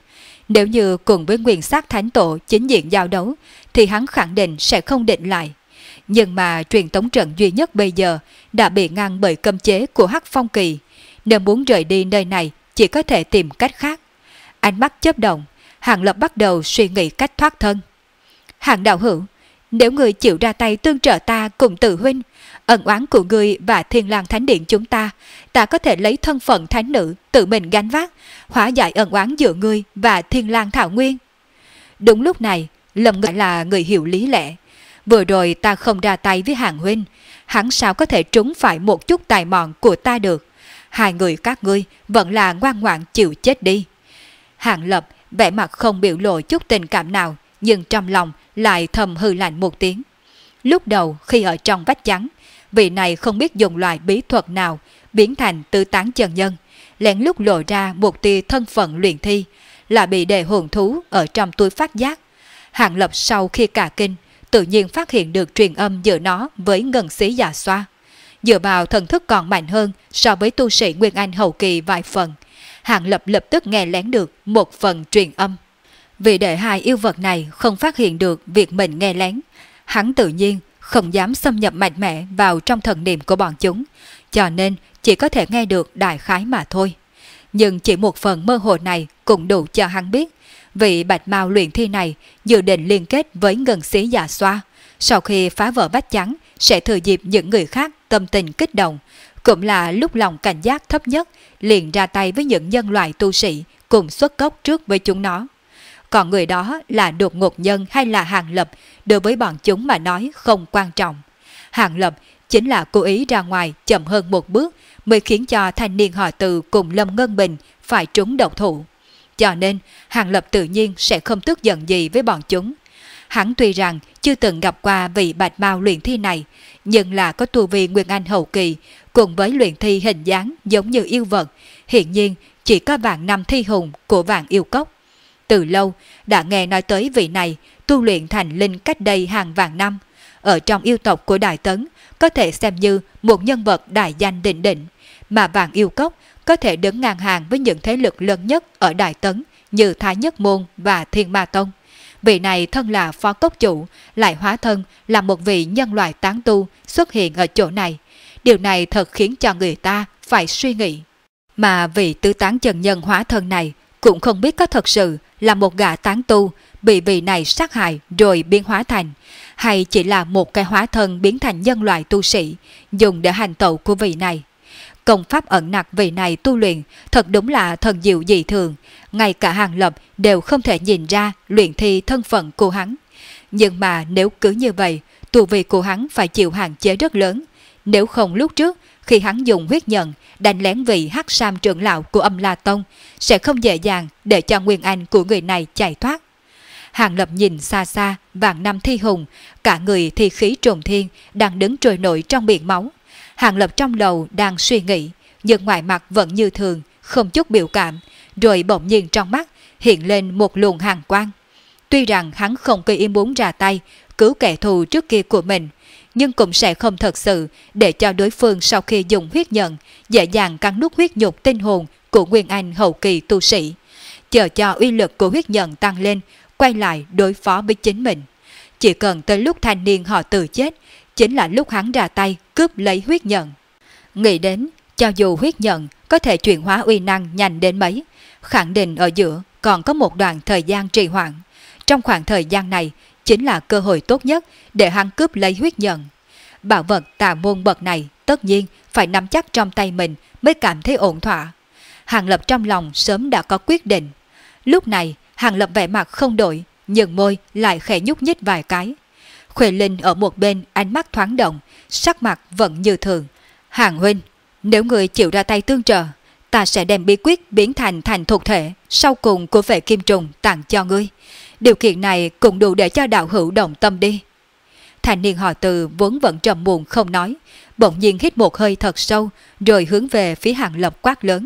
Nếu như cùng với Nguyên Sát Thánh Tổ chính diện giao đấu thì hắn khẳng định sẽ không định lại. Nhưng mà truyền tống trận duy nhất bây giờ đã bị ngăn bởi cấm chế của Hắc Phong Kỳ. Nếu muốn rời đi nơi này chỉ có thể tìm cách khác. Ánh mắt chớp động, Hàng Lập bắt đầu suy nghĩ cách thoát thân. Hàng đạo hữu, nếu người chịu ra tay tương trợ ta cùng Từ huynh, ân oán của người và Thiên Lang Thánh Điện chúng ta có thể lấy thân phận thánh nữ tự mình gánh vác, hóa giải ân oán giữa ngươi và Thiên Lang Thảo Nguyên. Đúng lúc này, Lâm Ngân là người hiểu lý lẽ. Vừa rồi ta không ra tay với Hàng huynh, hắn sao có thể trúng phải một chút tài mọn của ta được. Hai người các ngươi vẫn là ngoan ngoãn chịu chết đi. Hàng Lập vẻ mặt không biểu lộ chút tình cảm nào, nhưng trong lòng lại thầm hừ lạnh một tiếng. Lúc đầu khi ở trong vách trắng, vị này không biết dùng loại bí thuật nào biến thành tứ tán chân nhân, lén lút lộ ra một tia thân phận luyện thi, là bị đề hồn thú ở trong túi phát giác. Hàng Lập sau khi cả kinh, tự nhiên phát hiện được truyền âm giữa nó với Ngân Xí Dạ Xoa. Dựa vào thần thức còn mạnh hơn so với tu sĩ Nguyên Anh hậu kỳ vài phần, Hàng Lập lập tức nghe lén được một phần truyền âm. Vì để hai yêu vật này không phát hiện được việc mình nghe lén, hắn tự nhiên không dám xâm nhập mạnh mẽ vào trong thần niệm của bọn chúng, cho nên chỉ có thể nghe được đại khái mà thôi. Nhưng chỉ một phần mơ hồ này cũng đủ cho hắn biết, vị bạch mao luyện thi này dự định liên kết với Ngân Xí Dạ Xoa. Sau khi phá vỡ vách trắng sẽ thừa dịp những người khác tâm tình kích động, cũng là lúc lòng cảnh giác thấp nhất, liền ra tay với những nhân loại tu sĩ cùng xuất cốc trước với chúng nó. Còn người đó là Đột Ngột Nhân hay là Hàng Lập, đối với bọn chúng mà nói không quan trọng. Hàng Lập chính là cố ý ra ngoài chậm hơn một bước mới khiến cho thanh niên họ Từ cùng Lâm Ngân Bình phải trúng độc thủ. Cho nên Hàng Lập tự nhiên sẽ không tức giận gì với bọn chúng. Hắn tuy rằng chưa từng gặp qua vị bạch mao luyện thi này, nhưng là có tu vi Nguyên Anh hậu kỳ, cùng với luyện thi hình dáng giống như yêu vật, hiện nhiên chỉ có vạn năm thi hùng của vạn yêu cốc. Từ lâu đã nghe nói tới vị này tu luyện thành linh cách đây hàng vạn năm, ở trong yêu tộc của Đại Tấn có thể xem như một nhân vật đại danh đỉnh đỉnh, mà vạn yêu cốc có thể đứng ngang hàng với những thế lực lớn nhất ở Đại Tấn như Thái Nhất Môn và Thiên Ma Tông. Vị này thân là phó cốc chủ, lại hóa thân là một vị nhân loại tán tu xuất hiện ở chỗ này. Điều này thật khiến cho người ta phải suy nghĩ. Mà vị tứ tán chân nhân hóa thân này cũng không biết có thật sự là một gã tán tu bị vị này sát hại rồi biến hóa thành, hay chỉ là một cái hóa thân biến thành nhân loại tu sĩ dùng để hành tẩu của vị này. Công pháp ẩn nặc vị này tu luyện thật đúng là thần diệu dị thường, ngay cả Hàng Lập đều không thể nhìn ra luyện thi thân phận của hắn. Nhưng mà nếu cứ như vậy, tu vi của hắn phải chịu hạn chế rất lớn. Nếu không lúc trước, khi hắn dùng huyết nhận đánh lén vị Hắc Sam trưởng lão của Âm La Tông, sẽ không dễ dàng để cho nguyên anh của người này chạy thoát. Hàng Lập nhìn xa xa vạn năm thi hùng, cả người thi khí trùng thiên đang đứng trôi nổi trong biển máu. Hàng Lập trong đầu đang suy nghĩ, nhưng ngoài mặt vẫn như thường, không chút biểu cảm, rồi bỗng nhiên trong mắt hiện lên một luồng hàn quang. Tuy rằng hắn không có ý muốn ra tay cứu kẻ thù trước kia của mình, nhưng cũng sẽ không thật sự để cho đối phương sau khi dùng huyết nhận dễ dàng cắn nuốt huyết nhục tinh hồn của Nguyên Anh hậu kỳ tu sĩ, chờ cho uy lực của huyết nhận tăng lên, quay lại đối phó với chính mình. Chỉ cần tới lúc thanh niên họ Từ chết, chính là lúc hắn ra tay cướp lấy huyết nhận. Nghĩ đến, cho dù huyết nhận có thể chuyển hóa uy năng nhanh đến mấy, khẳng định ở giữa còn có một đoạn thời gian trì hoãn. Trong khoảng thời gian này chính là cơ hội tốt nhất để hắn cướp lấy huyết nhận. Bảo vật tà môn bậc này tất nhiên phải nắm chắc trong tay mình mới cảm thấy ổn thỏa. Hàng Lập trong lòng sớm đã có quyết định. Lúc này Hàng Lập vẻ mặt không đổi, nhưng môi lại khẽ nhúc nhích vài cái. Khuê Linh ở một bên ánh mắt thoáng động, sắc mặt vẫn như thường. Hàng huynh, nếu người chịu ra tay tương trợ, ta sẽ đem bí quyết biến thành thuộc thể sau cùng của vệ kim trùng tặng cho ngươi. Điều kiện này cũng đủ để cho đạo hữu động tâm đi. Thanh niên họ Từ vốn vẫn trầm buồn không nói, bỗng nhiên hít một hơi thật sâu, rồi hướng về phía Hàng Lập quát lớn.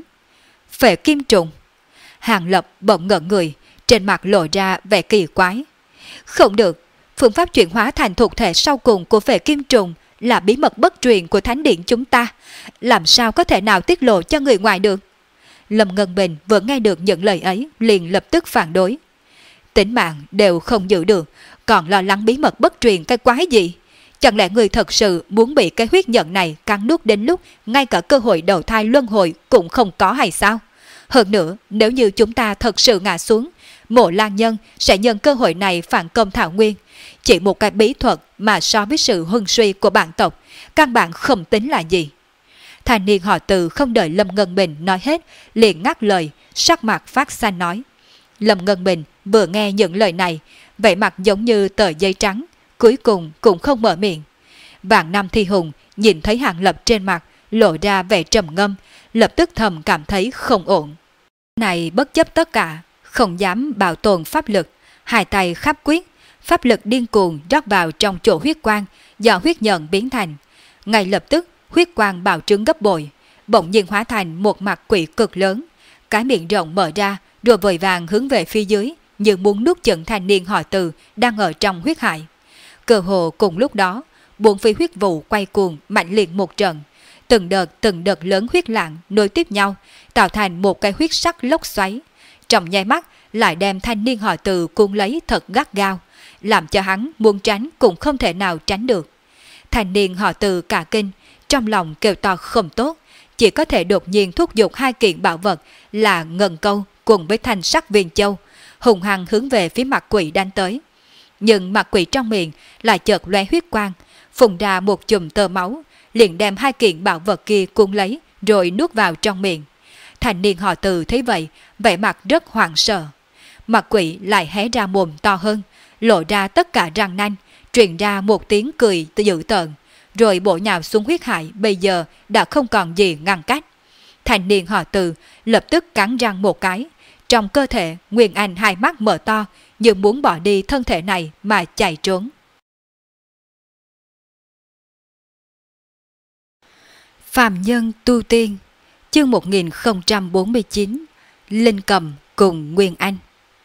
Vệ kim trùng. Hàng Lập bỗng ngẩn người, trên mặt lộ ra vẻ kỳ quái. Không được, phương pháp chuyển hóa thành thuộc thể sau cùng của vệ kim trùng là bí mật bất truyền của thánh điện chúng ta, làm sao có thể nào tiết lộ cho người ngoài được. Lâm Ngân Bình vừa nghe được những lời ấy liền lập tức phản đối. Tính mạng đều không giữ được, còn lo lắng bí mật bất truyền cái quái gì? Chẳng lẽ người thật sự muốn bị cái huyết nhận này cắn nuốt đến lúc ngay cả cơ hội đầu thai luân hồi cũng không có hay sao? Hơn nữa, nếu như chúng ta thật sự ngã xuống, Mộ Lan Nhân sẽ nhân cơ hội này phản công Thảo Nguyên. Chỉ một cái bí thuật mà so với sự hưng suy của bản tộc, căn bản không tính là gì. Thanh niên họ Từ không đợi Lâm Ngân Bình nói hết, liền ngắt lời, sắc mặt phát xanh nói. Lâm Ngân Bình vừa nghe những lời này, vẻ mặt giống như tờ giấy trắng, cuối cùng cũng không mở miệng. Vạn Năm Thi Hùng nhìn thấy Hàng Lập trên mặt lộ ra vẻ trầm ngâm, lập tức thầm cảm thấy không ổn. Này bất chấp tất cả, không dám bảo tồn pháp lực, hai tay khắp quyết, pháp lực điên cuồng rót vào trong chỗ huyết quang do huyết nhận biến thành. Ngay lập tức huyết quang bạo trướng gấp bội, bỗng nhiên hóa thành một mặt quỷ cực lớn, cái miệng rộng mở ra rồi vội vàng hướng về phía dưới như muốn nuốt chửng thanh niên họ Từ đang ở trong huyết hải. Cơ hồ cùng lúc đó, bốn phía huyết vụ quay cuồng mạnh liệt một trận, từng đợt lớn huyết lạng nối tiếp nhau, tạo thành một cái huyết sắc lốc xoáy. Trong nháy mắt lại đem thanh niên họ Từ cuốn lấy thật gắt gao, làm cho hắn muốn tránh cũng không thể nào tránh được. Thanh niên họ Từ cả kinh, trong lòng kêu to không tốt, chỉ có thể đột nhiên thúc giục hai kiện bảo vật là ngân câu cùng với thanh sắc viên châu, hùng hăng hướng về phía mặt quỷ đánh tới. Nhưng mặt quỷ trong miệng lại chợt lóe huyết quang, phun ra một chùm tơ máu, liền đem hai kiện bảo vật kia cuốn lấy rồi nuốt vào trong miệng. Thanh niên họ Từ thấy vậy, vẻ mặt rất hoảng sợ. Mặt quỷ lại hé ra mồm to hơn, lộ ra tất cả răng nanh, truyền ra một tiếng cười dữ tợn, rồi bổ nhào xuống huyết hải bây giờ đã không còn gì ngăn cách. Thanh niên họ Từ lập tức cắn răng một cái, trong cơ thể Nguyên Anh hai mắt mở to như muốn bỏ đi thân thể này mà chạy trốn. Phàm Nhân Tu Tiên, chương 1049, Linh Cầm cùng Nguyên Anh.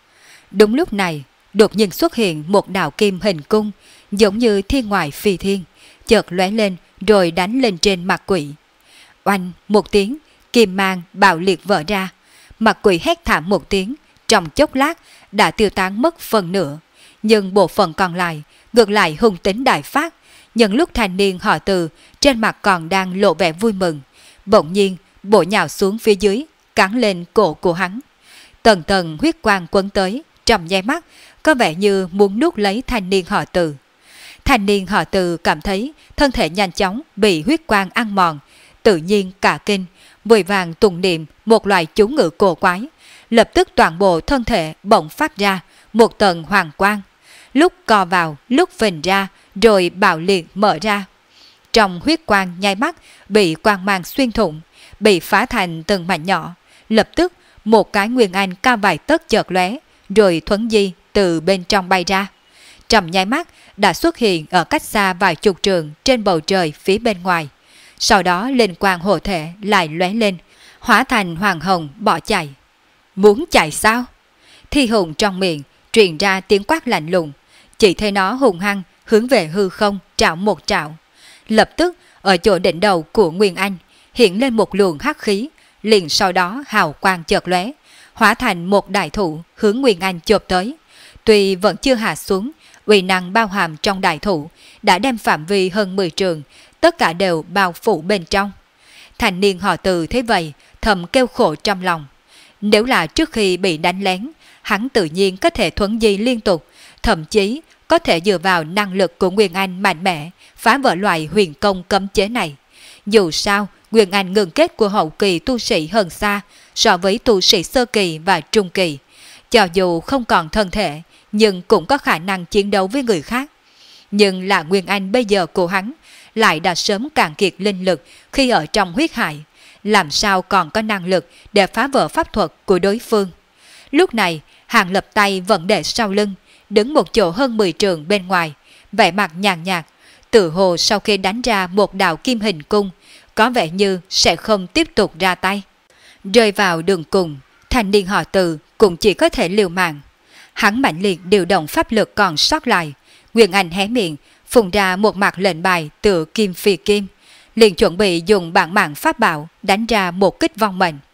Đúng lúc này, đột nhiên xuất hiện một đạo kim hình cung, giống như thiên ngoại phi thiên, chợt lóe lên rồi đánh lên trên mặt quỷ. Oanh một tiếng, kim mang bạo liệt vỡ ra, mặt quỷ hét thảm một tiếng, trong chốc lát đã tiêu tán mất phần nửa, nhưng bộ phận còn lại ngược lại hung tính đại phát. Nhân lúc thanh niên họ Từ trên mặt còn đang lộ vẻ vui mừng, bỗng nhiên bổ nhào xuống phía dưới, cắn lên cổ của hắn. Tầng tầng huyết quang quấn tới, trong nháy mắt có vẻ như muốn nuốt lấy thanh niên họ Từ. Thanh niên họ Từ cảm thấy thân thể nhanh chóng bị huyết quang ăn mòn, tự nhiên cả kinh, vội vàng tụng niệm một loại chú ngữ cổ quái, lập tức toàn bộ thân thể bỗng phát ra một tầng hoàng quang, lúc co vào lúc phình ra rồi bạo liệt mở ra. Trong huyết quang nháy mắt bị quang mang xuyên thủng, bị phá thành từng mảnh nhỏ, lập tức một cái Nguyên Anh cao vài tấc chợt lóe, rồi thuấn di từ bên trong bay ra. Trong nháy mắt đã xuất hiện ở cách xa vài chục trượng trên bầu trời phía bên ngoài. Sau đó linh quang hộ thể lại lóe lên, hóa thành hoàng hồng bỏ chạy. Muốn chạy sao? Thi Hùng trong miệng truyền ra tiếng quát lạnh lùng, chỉ thấy nó hùng hăng hướng về hư không trảo một trảo. Lập tức ở chỗ đỉnh đầu của Nguyên Anh hiện lên một luồng hắc khí, liền sau đó hào quang chợt lóe, hóa thành một đại thụ hướng Nguyên Anh chộp tới. Tuy vẫn chưa hạ xuống, uy năng bao hàm trong đại thụ đã đem phạm vi hơn 10 trượng, tất cả đều bao phủ bên trong. Thanh niên họ Từ thế vậy, thầm kêu khổ trong lòng. Nếu là trước khi bị đánh lén, hắn tự nhiên có thể thuấn di liên tục, thậm chí có thể dựa vào năng lực của Nguyên Anh mạnh mẽ, phá vỡ loại huyền công cấm chế này. Dù sao, Nguyên Anh ngừng kết của hậu kỳ tu sĩ hơn xa so với tu sĩ sơ kỳ và trung kỳ. Cho dù không còn thân thể, nhưng cũng có khả năng chiến đấu với người khác. Nhưng là Nguyên Anh bây giờ của hắn lại đã sớm cạn kiệt linh lực khi ở trong huyết hải, làm sao còn có năng lực để phá vỡ pháp thuật của đối phương. Lúc này, Hàng Lập tay vẫn để sau lưng, đứng một chỗ hơn 10 trượng bên ngoài, vẻ mặt nhàn nhạt, tự hồ sau khi đánh ra một đạo kim hình cung, có vẻ như sẽ không tiếp tục ra tay. Rơi vào đường cùng, thanh niên họ Từ cũng chỉ có thể liều mạng. Hắn mạnh liệt điều động pháp lực còn sót lại, Nguyên Anh hé miệng, phun ra một mặt lệnh bài tựa kim phi kim, liền chuẩn bị dùng bản mạng pháp bảo đánh ra một kích vong mệnh.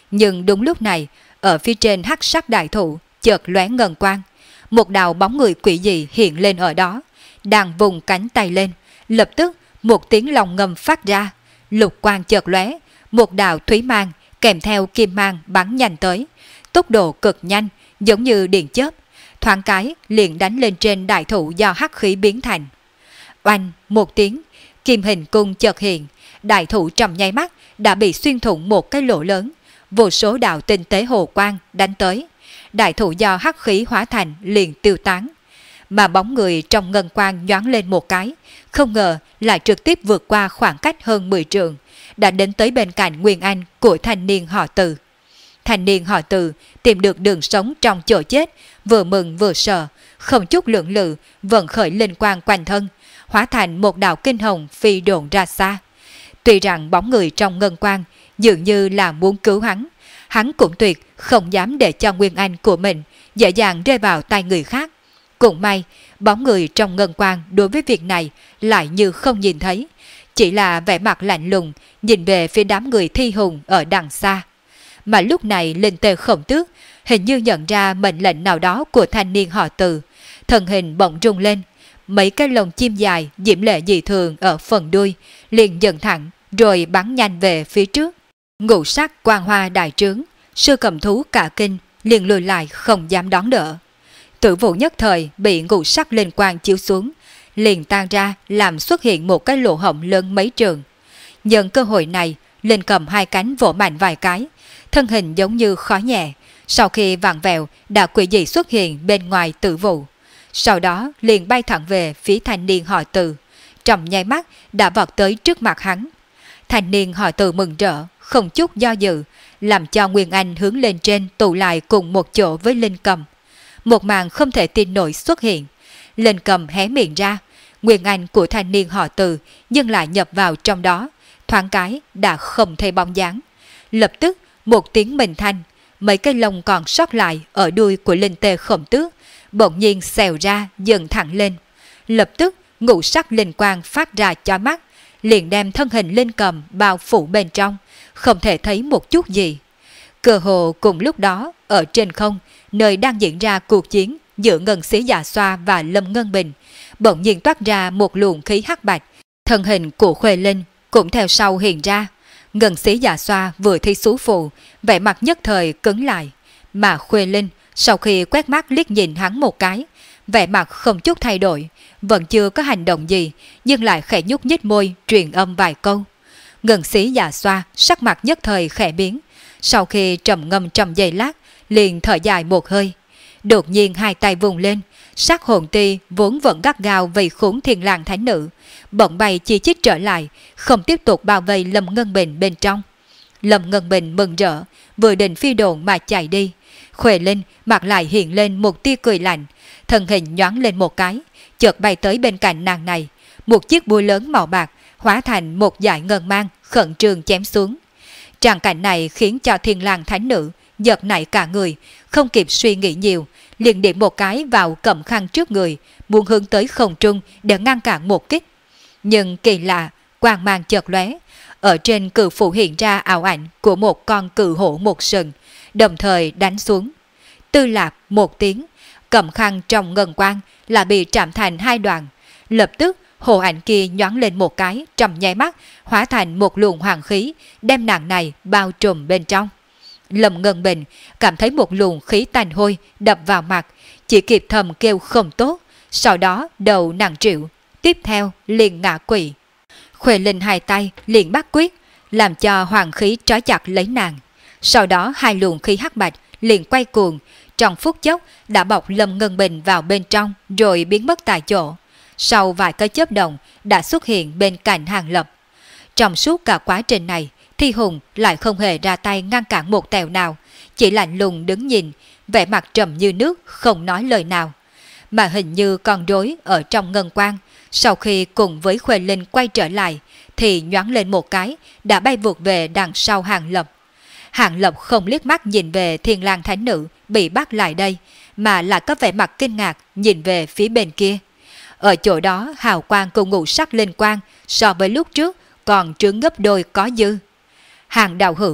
Nhưng đúng lúc này, ở phía trên hắc sắc đại thụ chợt lóe ngân quang, một đạo bóng người quỷ dị hiện lên ở đó, đang vùng cánh tay lên, lập tức một tiếng lòng ngầm phát ra, lục quang chợt lóe, một đạo thúy mang kèm theo kim mang bắn nhanh tới, tốc độ cực nhanh, giống như điện chớp, thoáng cái liền đánh lên trên đại thụ do hắc khí biến thành. Oanh một tiếng, kim hình cung chợt hiện, đại thụ trong nháy mắt đã bị xuyên thủng một cái lỗ lớn, vô số đạo tinh tế hồ quang đánh tới, đại thụ do hắc khí hóa thành liền tiêu tán, mà bóng người trong ngân quang nhoáng lên một cái, không ngờ lại trực tiếp vượt qua khoảng cách hơn 10 trượng, đã đến tới bên cạnh Nguyên Anh của thanh niên họ Từ. Thanh niên họ Từ tìm được đường sống trong chỗ chết, vừa mừng vừa sợ, không chút lưỡng lự vận khởi linh quang quanh thân, hóa thành một đạo kinh hồng phi độn ra xa. Tuy rằng bóng người trong ngân quang dường như là muốn cứu hắn cũng tuyệt không dám để cho Nguyên Anh của mình dễ dàng rơi vào tay người khác. Cũng may, bóng người trong ngân quang đối với việc này lại như không nhìn thấy, chỉ là vẻ mặt lạnh lùng nhìn về phía đám người thi hùng ở đằng xa. Mà lúc này Linh Tê Khổng Tước hình như nhận ra mệnh lệnh nào đó của thanh niên họ Từ, thân hình bỗng rung lên, mấy cái lồng chim dài diễm lệ dị thường ở phần đuôi liền dần thẳng rồi bắn nhanh về phía trước. Ngũ sắc quang hoa đại trướng, sư cầm thú cả kinh liền lùi lại không dám đón đỡ. Tử vụ nhất thời bị ngũ sắc lên quang chiếu xuống, liền tan ra làm xuất hiện một cái lỗ hổng lớn mấy trường. Nhân cơ hội này, Linh cầm hai cánh vỗ mạnh vài cái, thân hình giống như khói nhẹ, sau khi vặn vẹo đã quỷ dị xuất hiện bên ngoài tử vụ. Sau đó liền bay thẳng về phía thanh niên họ Từ, trong nháy mắt đã vọt tới trước mặt hắn. Thanh niên họ Từ mừng rỡ, không chút do dự, làm cho Nguyên Anh hướng lên trên tụ lại cùng một chỗ với Linh cầm. Một màn không thể tin nổi xuất hiện. Linh cầm hé miệng ra, Nguyên Anh của thanh niên họ Từ nhưng lại nhập vào trong đó, thoáng cái đã không thấy bóng dáng. Lập tức một tiếng bình thanh, mấy cái lông còn sót lại ở đuôi của Linh Tê Khổng Tước bỗng nhiên xèo ra dần thẳng lên. Lập tức ngũ sắc linh quang phát ra chói mắt, liền đem thân hình Linh cầm bao phủ bên trong, không thể thấy một chút gì. Cơ hồ cùng lúc đó, ở trên không, nơi đang diễn ra cuộc chiến giữa Ngân Sĩ Dạ Xoa và Lâm Ngân Bình, bỗng nhiên toát ra một luồng khí hắc bạch, thân hình của Khuê Linh cũng theo sau hiện ra. Ngân Sĩ Dạ Xoa vừa thi xú phù, vẻ mặt nhất thời cứng lại, mà Khuê Linh sau khi quét mắt liếc nhìn hắn một cái, vẻ mặt không chút thay đổi, vẫn chưa có hành động gì, nhưng lại khẽ nhúc nhích môi truyền âm vài câu. Ngân Sĩ Dạ Xoa sắc mặt nhất thời khẽ biến, sau khi trầm ngâm trong giây lát, liền thở dài một hơi. Đột nhiên hai tay vùng lên, sắc hồn ti vốn vẫn gắt gao vây khốn Thiên Lang Thánh Nữ, bỗng bay chi chít trở lại, không tiếp tục bao vây Lâm Ngân Bình bên trong. Lâm Ngân Bình mừng rỡ, vừa định phi đồn mà chạy đi. Khuê Linh mặt lại hiện lên một tia cười lạnh, thân hình nhoáng lên một cái, chợt bay tới bên cạnh nàng này, một chiếc búa lớn màu bạc hóa thành một dải ngân mang khẩn trương chém xuống. Tràng cảnh này khiến cho Thiên Lang Thánh Nữ giật nảy cả người, không kịp suy nghĩ nhiều, liền điểm một cái vào cầm khăn trước người, muốn hướng tới không trung để ngăn cản một kích. Nhưng kỳ lạ, quang mang chợt lóe, ở trên cự phủ hiện ra ảo ảnh của một con cự hổ một sừng, đồng thời đánh xuống. Tư lạc một tiếng, cầm khăn trong ngân quang là bị chạm thành hai đoạn, lập tức hồ ảnh kia nhoáng lên một cái, trong nháy mắt hóa thành một luồng hoàng khí, đem nàng này bao trùm bên trong. Lâm Ngân Bình cảm thấy một luồng khí tanh hôi đập vào mặt, chỉ kịp thầm kêu không tốt, sau đó đầu nàng triệu, tiếp theo liền ngã quỵ. Khuê Linh hai tay liền bắt quyết, làm cho hoàng khí trói chặt lấy nàng. Sau đó hai luồng khí hắc bạch liền quay cuồng, trong phút chốc đã bọc Lâm Ngân Bình vào bên trong rồi biến mất tại chỗ. Sau vài cái chớp động đã xuất hiện bên cạnh Hàng Lập. Trong suốt cả quá trình này, Thi Hùng lại không hề ra tay ngăn cản một tẹo nào, chỉ lạnh lùng đứng nhìn, vẻ mặt trầm như nước, không nói lời nào. Mà hình như con rối ở trong ngân quang, sau khi cùng với Khuê Linh quay trở lại, thì nhoáng lên một cái, đã bay vụt về đằng sau Hàng Lập. Hàng Lập không liếc mắt nhìn về Thiên Lang Thánh Nữ bị bắt lại đây, mà là có vẻ mặt kinh ngạc nhìn về phía bên kia. Ở chỗ đó hào quang cùng ngũ sắc linh quang so với lúc trước còn trướng gấp đôi có dư. Hàng đạo hữu,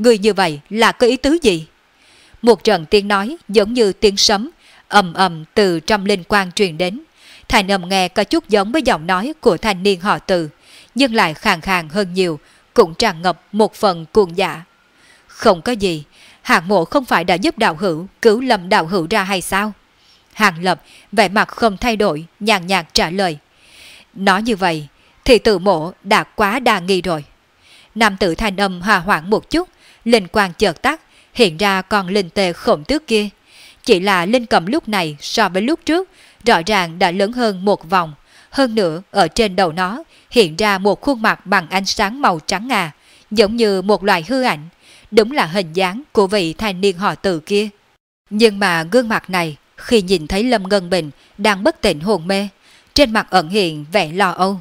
người như vậy là có ý tứ gì? Một trận tiếng nói giống như tiếng sấm, ầm ầm từ trong linh quang truyền đến. Thanh âm nghe có chút giống với giọng nói của thanh niên họ Từ, nhưng lại khàn khàn hơn nhiều, cũng tràn ngập một phần cuồng dạ. Không có gì, Hàng Mộ không phải đã giúp đạo hữu cứu Lâm đạo hữu ra hay sao? Hàng Lập vẻ mặt không thay đổi, nhàn nhạt trả lời. Nói như vậy thì Từ Mộ đã quá đa nghi rồi. Nam tử thanh âm hòa hoãn một chút, linh quang chợt tắt, hiện ra con linh tê khổng tước kia. Chỉ là linh cầm lúc này so với lúc trước rõ ràng đã lớn hơn một vòng. Hơn nữa ở trên đầu nó hiện ra một khuôn mặt bằng ánh sáng màu trắng ngà, giống như một loài hư ảnh. Đúng là hình dáng của vị thanh niên họ Từ kia. Nhưng mà gương mặt này khi nhìn thấy Lâm Ngân Bình đang bất tỉnh hồn mê, trên mặt ẩn hiện vẻ lo âu.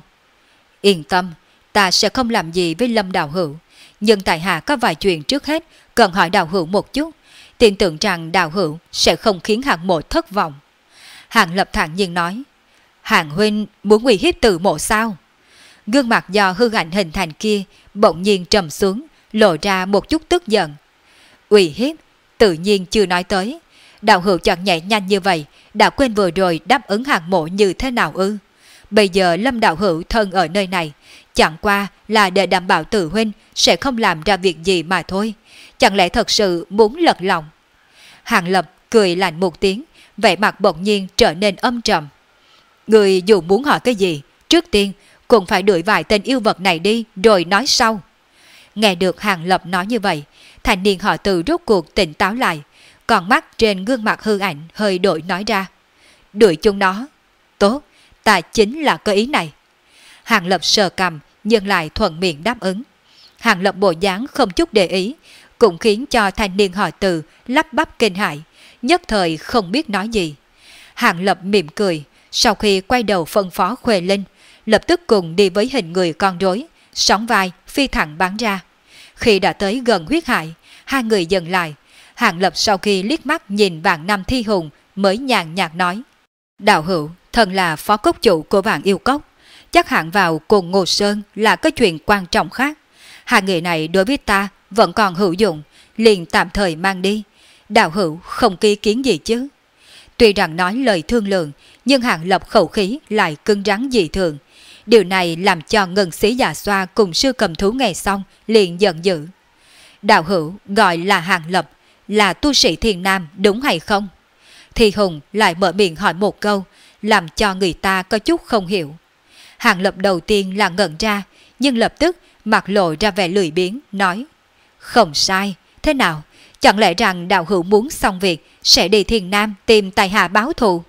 Yên tâm, ta sẽ không làm gì với Lâm đạo hữu, nhưng tại hạ có vài chuyện trước hết cần hỏi đạo hữu một chút, tin tưởng rằng đạo hữu sẽ không khiến Hàng Mộ thất vọng. Hàng Lập thản nhiên nói. Hàng huynh muốn uy hiếp Từ Mộ sao? Gương mặt do hư ảnh hình thành kia bỗng nhiên trầm xuống, lộ ra một chút tức giận. Uy hiếp tự nhiên chưa nói tới. Đạo hữu chọn nhẹ nhanh như vậy, đã quên vừa rồi đáp ứng Hàng Mộ như thế nào ư? Bây giờ Lâm đạo hữu thân ở nơi này, chẳng qua là để đảm bảo Từ huynh sẽ không làm ra việc gì mà thôi. Chẳng lẽ thật sự muốn lật lòng? Hàng Lập cười lạnh một tiếng, vẻ mặt bỗng nhiên trở nên âm trầm. Người dù muốn hỏi cái gì, trước tiên cũng phải đuổi vài tên yêu vật này đi rồi nói sau. Nghe được Hàng Lập nói như vậy, thanh niên họ Từ rốt cuộc tỉnh táo lại, còn mắt trên gương mặt hư ảnh hơi đổi nói ra. Đuổi chúng nó. Tốt, ta chính là có ý này. Hàng Lập sờ cằm nhưng lại thuận miệng đáp ứng. Hàng Lập bộ dáng không chút để ý, cũng khiến cho thanh niên họ Từ lắp bắp kinh hãi, nhất thời không biết nói gì. Hàng Lập mỉm cười, sau khi quay đầu phân phó Khuê Linh, lập tức cùng đi với hình người con rối, sóng vai phi thẳng bắn ra. Khi đã tới gần huyết hải, hai người dừng lại. Hàng Lập sau khi liếc mắt nhìn Vạn Năm Thi Hùng mới nhàn nhạt nói. Đạo hữu, thân là phó cốc chủ của Vạn Yêu Cốc, chắc hẳn vào cùng Ngô Sơn là có chuyện quan trọng khác. Hai người này đối với ta vẫn còn hữu dụng, liền tạm thời mang đi. Đạo hữu không ký kiến gì chứ? Tuy rằng nói lời thương lượng, nhưng Hàng Lập khẩu khí lại cứng rắn dị thường. Điều này làm cho Ngân Sĩ Già Xoa cùng sư cầm thú nghe xong liền giận dữ. Đạo hữu gọi là Hàng Lập, là tu sĩ Thiền Nam đúng hay không? Thì Hùng lại mở miệng hỏi một câu, làm cho người ta có chút không hiểu. Hàng Lập đầu tiên là ngẩn ra, nhưng lập tức mặt lộ ra vẻ lười biếng, nói. Không sai, thế nào? Chẳng lẽ rằng đạo hữu muốn xong việc sẽ đi Thiền Nam tìm tài hạ báo thù?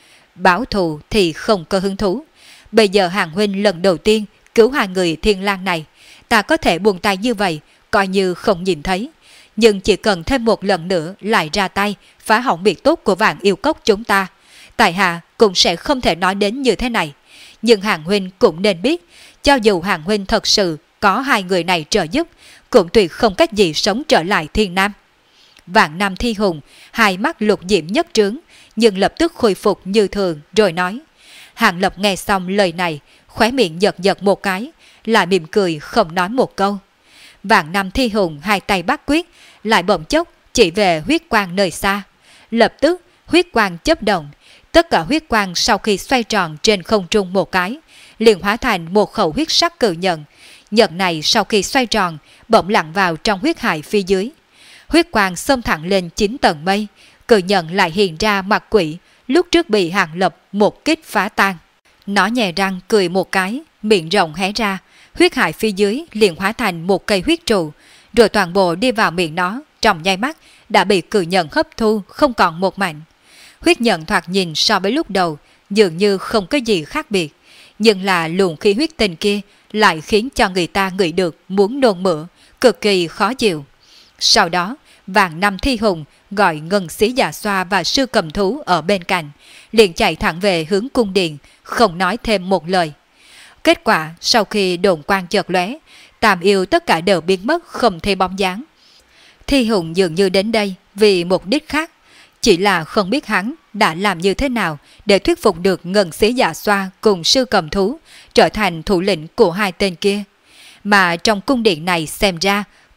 Báo thù thì không có hứng thú. Bây giờ Hàng huynh lần đầu tiên cứu hai người Thiên Lang này, ta có thể buông tay như vậy, coi như không nhìn thấy. Nhưng chỉ cần thêm một lần nữa lại ra tay phá hỏng việc tốt của Vạn Yêu Cốc chúng ta, tại hạ cũng sẽ không thể nói đến như thế này. Nhưng Hàng huynh cũng nên biết, cho dù Hàng huynh thật sự có hai người này trợ giúp, cũng tuyệt không cách gì sống trở lại Thiên Nam. Vạn Năm Thi Hùng hai mắt lục diễm nhất trướng, nhưng lập tức khôi phục như thường rồi nói. Hàng Lập nghe xong lời này, khóe miệng giật giật một cái, lại mỉm cười không nói một câu. Vạn Năm Thi Hùng hai tay bắt quyết, lại bỗng chốc chỉ về huyết quang nơi xa. Lập tức huyết quang chớp động, tất cả huyết quang sau khi xoay tròn trên không trung một cái, liền hóa thành một khẩu huyết sắc cự nhận. Nhận này sau khi xoay tròn, bỗng lặn vào trong huyết hải phía dưới. Huyết quang xông thẳng lên 9 tầng mây, cự nhận lại hiện ra mặt quỷ, lúc trước bị Hàng Lập một kích phá tan. Nó nhè răng cười một cái, miệng rộng hé ra, huyết hải phía dưới liền hóa thành một cây huyết trụ, rồi toàn bộ đi vào miệng nó, trong nháy mắt đã bị cự nhận hấp thu không còn một mảnh. Huyết nhận thoạt nhìn so với lúc đầu dường như không có gì khác biệt, nhưng là luồng khí huyết tinh kia lại khiến cho người ta ngửi được muốn nôn mửa, cực kỳ khó chịu. Sau đó, Vạn Năm Thi Hùng gọi Ngân Sĩ Già Xoa và sư cầm thú ở bên cạnh, liền chạy thẳng về hướng cung điện, không nói thêm một lời. Kết quả sau khi đồn quang chợt lóe, Tam yêu tất cả đều biến mất không thấy bóng dáng. Thi Hùng dường như đến đây vì mục đích khác, chỉ là không biết hắn đã làm như thế nào để thuyết phục được Ngân Sĩ Già Xoa cùng sư cầm thú trở thành thủ lĩnh của hai tên kia. Mà trong cung điện này xem ra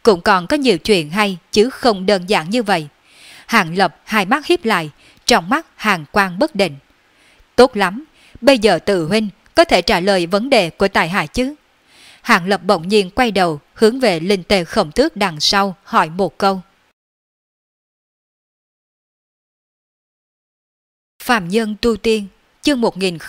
cũng còn có nhiều chuyện hay chứ không đơn giản như vậy. Hàng Lập hai mắt híp lại, trong mắt hàn quang bất định. Tốt lắm, bây giờ tự huynh có thể trả lời vấn đề của tài hạ chứ? Hàng Lập bỗng nhiên quay đầu hướng về Linh Tê Khổng Tước đằng sau hỏi một câu. Phạm Nhân Tu Tiên, chương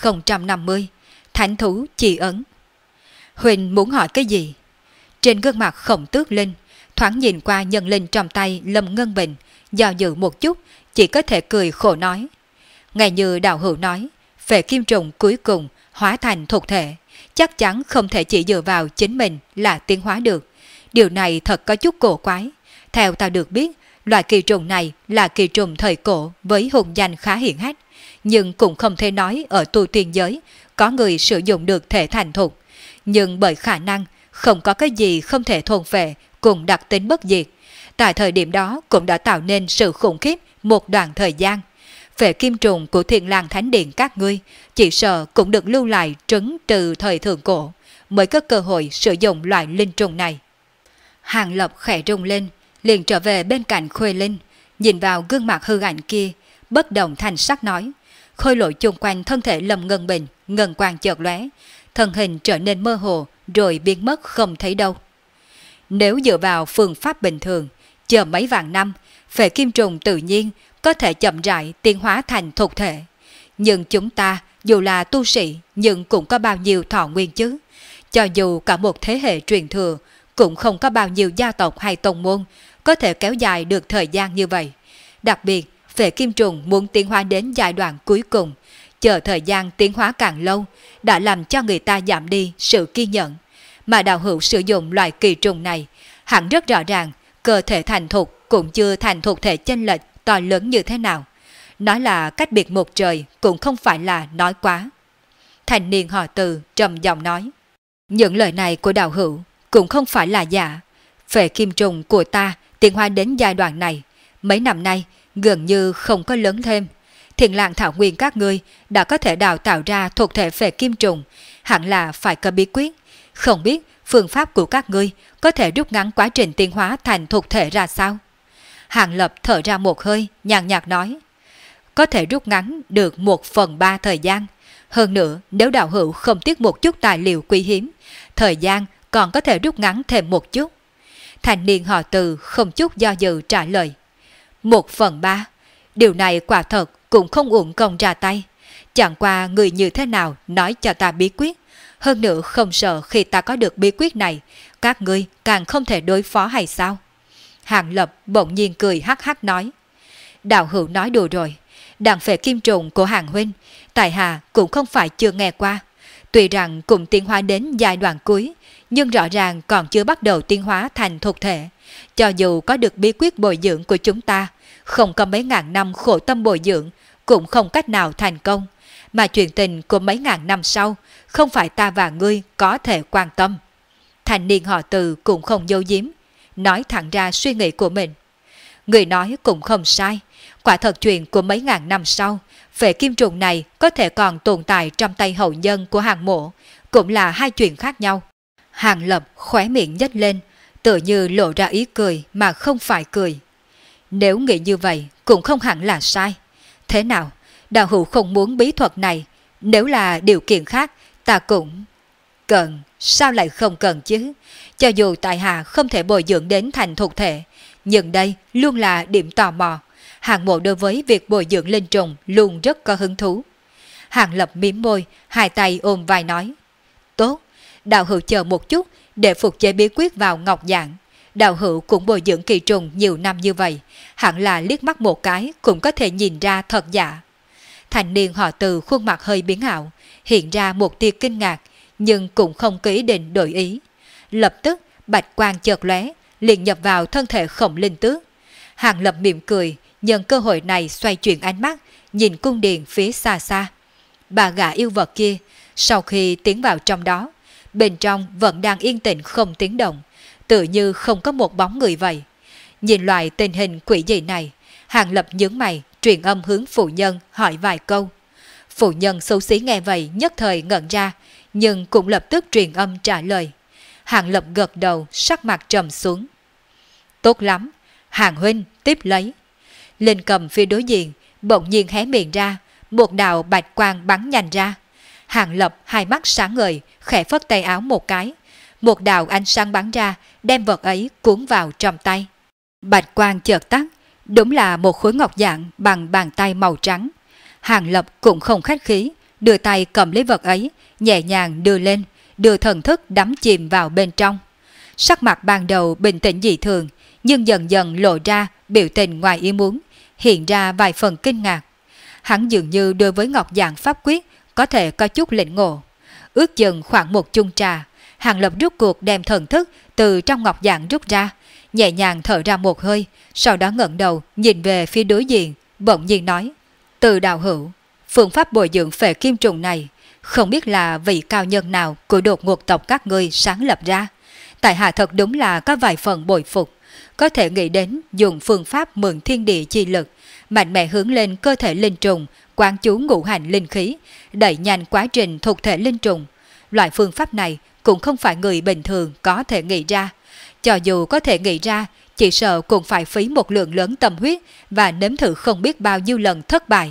1050, Thánh Thú Chỉ Ấn. Huỳnh muốn hỏi cái gì? Trên gương mặt Khổng Tước Linh, thoáng nhìn qua nhân linh trong tay Lâm Ngân Bình, do dự một chút, chỉ có thể cười khổ nói. Ngay như đạo hữu nói, về kim trùng cuối cùng hóa thành thuộc thể, chắc chắn không thể chỉ dựa vào chính mình là tiến hóa được. Điều này thật có chút cổ quái. Theo ta được biết, loại kỳ trùng này là kỳ trùng thời cổ với hùng danh khá hiển hách, nhưng cũng không thể nói ở tu tiên giới có người sử dụng được thể thành thục. Nhưng bởi khả năng không có cái gì không thể thôn phệ cùng đặc tính bất diệt, tại thời điểm đó cũng đã tạo nên sự khủng khiếp một đoạn thời gian. Về kim trùng của Thiên Lang Thánh Điện các ngươi, chỉ sợ cũng được lưu lại trứng từ thời thượng cổ, mới có cơ hội sử dụng loại linh trùng này. Hàng Lập khẽ rung lên, liền trở về bên cạnh Khuê Linh, nhìn vào gương mặt hư ảnh kia, bất động thanh sắc nói. Khôi lỗi chung quanh thân thể Lâm Ngân Bình, ngân quang chợt lóe, thân hình trở nên mơ hồ rồi biến mất không thấy đâu. Nếu dựa vào phương pháp bình thường, chờ mấy vạn năm, phệ kim trùng tự nhiên có thể chậm rãi tiến hóa thành thuộc thể. Nhưng chúng ta dù là tu sĩ nhưng cũng có bao nhiêu thọ nguyên chứ. Cho dù cả một thế hệ truyền thừa, cũng không có bao nhiêu gia tộc hay tông môn có thể kéo dài được thời gian như vậy. Đặc biệt, phệ kim trùng muốn tiến hóa đến giai đoạn cuối cùng, chờ thời gian tiến hóa càng lâu, đã làm cho người ta giảm đi sự kiên nhẫn. Mà đạo hữu sử dụng loại kỳ trùng này, hẳn rất rõ ràng, cơ thể thành thục cũng chưa thành thục thể chênh lệch to lớn như thế nào. Nói là cách biệt một trời cũng không phải là nói quá. Thành niên họ Từ trầm giọng nói. Những lời này của đạo hữu cũng không phải là giả. Phệ kim trùng của ta tiến hóa đến giai đoạn này, mấy năm nay gần như không có lớn thêm. Thiên Lang thảo nguyên các ngươi đã có thể đào tạo ra thuộc thể phệ kim trùng, hẳn là phải có bí quyết. Không biết phương pháp của các ngươi có thể rút ngắn quá trình tiến hóa thành thuộc thể ra sao? Hàng Lập thở ra một hơi, nhàn nhạt nói. Có thể rút ngắn được 1/3 thời gian. Hơn nữa, nếu đạo hữu không tiếc một chút tài liệu quý hiếm, thời gian còn có thể rút ngắn thêm một chút. Thành niên họ Từ không chút do dự trả lời. 1/3, điều này quả thật cũng không uổng công ra tay. Chẳng qua người như thế nào nói cho ta bí quyết. Hơn nữa không sợ khi ta có được bí quyết này, các ngươi càng không thể đối phó hay sao? Hàng Lập bỗng nhiên cười hắc hắc nói. Đạo hữu nói đùa rồi, đàn phệ kim trùng của Hàng huynh, tại hạ cũng không phải chưa nghe qua. Tuy rằng cũng tiến hóa đến giai đoạn cuối, nhưng rõ ràng còn chưa bắt đầu tiến hóa thành thuộc thể. Cho dù có được bí quyết bồi dưỡng của chúng ta, không có mấy ngàn năm khổ tâm bồi dưỡng, cũng không cách nào thành công. Mà chuyện tình của mấy ngàn năm sau, không phải ta và ngươi có thể quan tâm. Thành niên họ Từ cũng không giấu giếm, nói thẳng ra suy nghĩ của mình. Người nói cũng không sai, quả thật chuyện của mấy ngàn năm sau, phệ kim trùng này có thể còn tồn tại trong tay hậu nhân của Hàng Mộ, cũng là hai chuyện khác nhau. Hàng Lập khóe miệng nhếch lên, tự như lộ ra ý cười mà không phải cười. Nếu nghĩ như vậy cũng không hẳn là sai. Thế nào, đạo hữu không muốn bí thuật này, nếu là điều kiện khác ta cũng... Cần, sao lại không cần chứ? Cho dù tại hạ không thể bồi dưỡng đến thành thuộc thể, nhưng đây luôn là điểm tò mò. Hàng Mộ đối với việc bồi dưỡng linh trùng luôn rất có hứng thú. Hàng Lập mím môi, hai tay ôm vai nói. Tốt, đạo hữu chờ một chút để phục chế bí quyết vào ngọc giảng. Đạo hữu cũng bồi dưỡng kỳ trùng nhiều năm như vậy, hẳn là liếc mắt một cái cũng có thể nhìn ra thật giả. Thành niên họ Từ khuôn mặt hơi biến ảo, hiện ra một tia kinh ngạc, nhưng cũng không có ý định đổi ý. Lập tức bạch quang chợt lóe, liền nhập vào thân thể Khổng Linh Tước. Hàng Lập mỉm cười, nhân cơ hội này xoay chuyển ánh mắt, nhìn cung điện phía xa xa. Bà gã yêu vật kia, sau khi tiến vào trong đó, bên trong vẫn đang yên tĩnh không tiếng động, tự như không có một bóng người vậy. Nhìn loại tình hình quỷ dị này, Hàng Lập nhướng mày, truyền âm hướng phụ nhân hỏi vài câu. Phụ nhân xấu xí nghe vậy nhất thời ngẩn ra, nhưng cũng lập tức truyền âm trả lời. Hàng Lập gật đầu, sắc mặt trầm xuống. Tốt lắm, Hàng huynh tiếp lấy. Linh Cầm phía đối diện bỗng nhiên hé miệng ra, một đạo bạch quang bắn nhanh ra. Hàng Lập hai mắt sáng ngời, khẽ phất tay áo một cái. Một đạo ánh sáng bắn ra, đem vật ấy cuốn vào trong tay. Bạch quang chợt tắt, đúng là một khối ngọc dạng bằng bàn tay màu trắng. Hàng Lập cũng không khách khí, đưa tay cầm lấy vật ấy, nhẹ nhàng đưa lên, đưa thần thức đắm chìm vào bên trong. Sắc mặt ban đầu bình tĩnh dị thường, nhưng dần dần lộ ra biểu tình ngoài ý muốn, hiện ra vài phần kinh ngạc. Hắn dường như đối với ngọc dạng pháp quyết có thể có chút lĩnh ngộ. Ước chừng khoảng một chung trà, Hàng Lập rút cuộc đem thần thức từ trong ngọc dạng rút ra, nhẹ nhàng thở ra một hơi, sau đó ngẩng đầu nhìn về phía đối diện, bỗng nhiên nói: Từ đạo hữu, phương pháp bồi dưỡng phệ kim trùng này, không biết là vị cao nhân nào của đột ngột tộc các ngươi sáng lập ra. Tại hạ thật đúng là có vài phần bội phục, có thể nghĩ đến dùng phương pháp mượn thiên địa chi lực, mạnh mẽ hướng lên cơ thể linh trùng, quán chú ngũ hành linh khí, đẩy nhanh quá trình thuộc thể linh trùng. Loại phương pháp này cũng không phải người bình thường có thể nghĩ ra. Cho dù có thể nghĩ ra, chỉ sợ cũng phải phí một lượng lớn tâm huyết và nếm thử không biết bao nhiêu lần thất bại.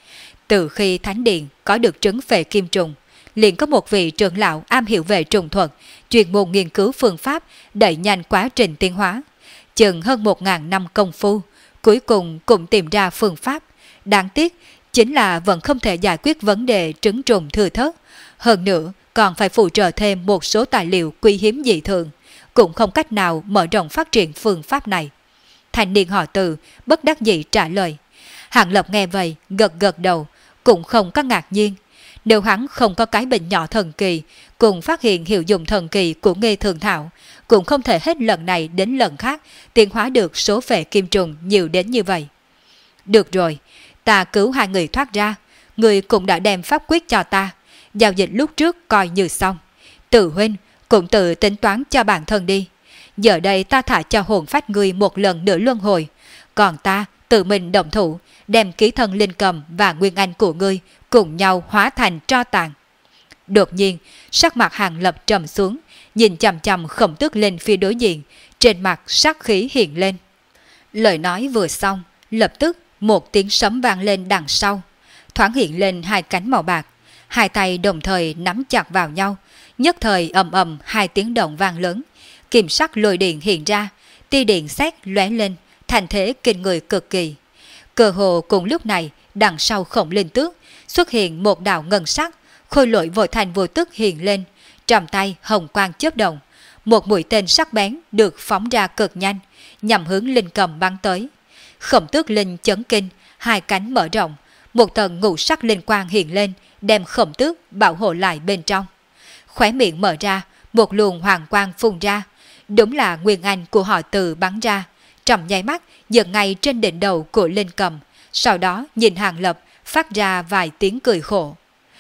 Từ khi Thánh Điện có được trứng phệ kim trùng, liền có một vị trưởng lão am hiểu về trùng thuật, chuyên môn nghiên cứu phương pháp đẩy nhanh quá trình tiến hóa. Chừng hơn 1000 năm công phu, cuối cùng cũng tìm ra phương pháp. Đáng tiếc chính là vẫn không thể giải quyết vấn đề trứng trùng thừa thớt. Hơn nữa còn phải phụ trợ thêm một số tài liệu quý hiếm dị thường, cũng không cách nào mở rộng phát triển phương pháp này. Thanh niên họ Từ bất đắc dĩ trả lời. Hàng Lập nghe vậy gật gật đầu, cũng không có ngạc nhiên. Nếu hắn không có cái bệnh nhỏ thần kỳ, cùng phát hiện hiệu dụng thần kỳ của Nghê Thường Thảo, cũng không thể hết lần này đến lần khác tiến hóa được số phệ kim trùng nhiều đến như vậy. Được rồi, ta cứu hai người thoát ra, người cũng đã đem pháp quyết cho ta, giao dịch lúc trước coi như xong. Từ huynh cũng tự tính toán cho bản thân đi. Giờ đây ta thả cho hồn phách ngươi một lần nữa luân hồi, còn ta tự mình động thủ, đem ký thân Linh Cầm và Nguyên Anh của ngươi cùng nhau hóa thành tro tàn. Đột nhiên, sắc mặt Hàng Lập trầm xuống, nhìn chằm chằm Khổng Tước lên phía đối diện, trên mặt sát khí hiện lên. Lời nói vừa xong, lập tức một tiếng sấm vang lên đằng sau, thoáng hiện lên hai cánh màu bạc, hai tay đồng thời nắm chặt vào nhau, nhất thời ầm ầm hai tiếng động vang lớn, kim sắc lôi điện hiện ra, tia điện sét lóe lên, thành thế kinh người cực kỳ. Cơ hồ cùng lúc này, đằng sau Khổng Linh Tước xuất hiện một đạo ngân sắc, khôi lỗi vội thành vô tức hiện lên, trong tay hồng quang chớp động, một mũi tên sắc bén được phóng ra cực nhanh, nhằm hướng Linh Cầm bắn tới. Khổng Tước Linh chấn kinh, hai cánh mở rộng, một tầng ngũ sắc linh quang hiện lên, đem Khổng Tước bảo hộ lại bên trong. Khóe miệng mở ra, một luồng hoàng quang phun ra, đúng là Nguyên Anh của họ Từ bắn ra, trong nháy mắt dừng ngay trên đỉnh đầu của Linh Cầm, sau đó nhìn Hàng Lập phát ra vài tiếng cười khổ.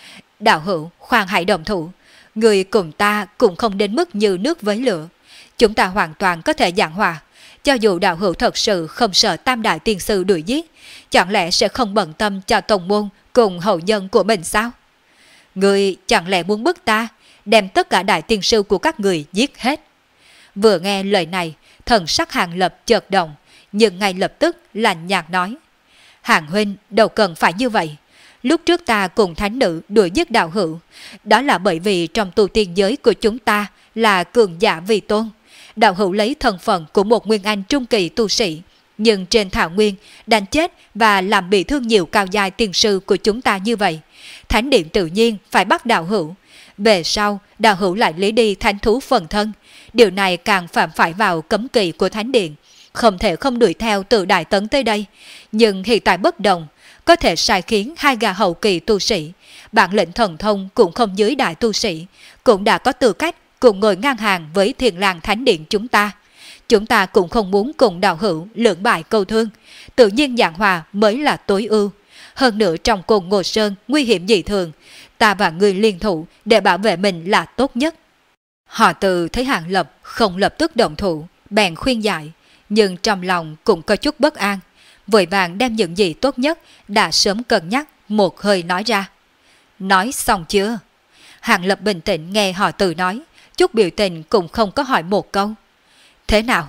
Đạo hữu, khoan hãy động thủ, người cùng ta cũng không đến mức như nước với lửa, chúng ta hoàn toàn có thể giảng hòa. Cho dù đạo hữu thật sự không sợ Tam Đại Tiên Sư đuổi giết, chẳng lẽ sẽ không bận tâm cho tông môn cùng hậu nhân của mình sao? Người chẳng lẽ muốn bức ta đem tất cả Đại Tiên Sư của các người giết hết? Vừa nghe lời này, thần sắc Hàng Lập chợt động, nhưng ngay lập tức lạnh nhạt nói: Hàng huynh đâu cần phải như vậy. Lúc trước ta cùng thánh nữ đuổi giết đạo hữu, đó là bởi vì trong tu tiên giới của chúng ta là cường giả vi tôn. Đạo hữu lấy thân phận của một Nguyên Anh trung kỳ tu sĩ, nhưng trên thảo nguyên đánh chết và làm bị thương nhiều cao giai tiên sư của chúng ta như vậy, Thánh Điện tự nhiên phải bắt đạo hữu. Về sau, đạo hữu lại lấy đi thánh thú phần thân, điều này càng phạm phải vào cấm kỵ của Thánh Điện, không thể không đuổi theo từ Đại Tấn tới đây. Nhưng hiện tại bất đồng, có thể sai khiến hai gã hậu kỳ tu sĩ, bản lĩnh thần thông cũng không dưới đại tu sĩ, cũng đã có tư cách cùng ngồi ngang hàng với Thiền Lang Thánh Điện chúng ta. Chúng ta cũng không muốn cùng đạo hữu lưỡng bại câu thương, tự nhiên giảng hòa mới là tối ưu. Hơn nữa trong cồn Ngô Sơn nguy hiểm dị thường, ta và người liên thủ để bảo vệ mình là tốt nhất. Họ Từ thấy Hàng Lập không lập tức động thủ, bèn khuyên giải, nhưng trong lòng cũng có chút bất an, vội vàng đem những gì tốt nhất đã sớm cân nhắc một hơi nói ra. Nói xong chưa? Hàng Lập bình tĩnh nghe họ Từ nói, chút biểu tình cũng không có hỏi một câu. Thế nào?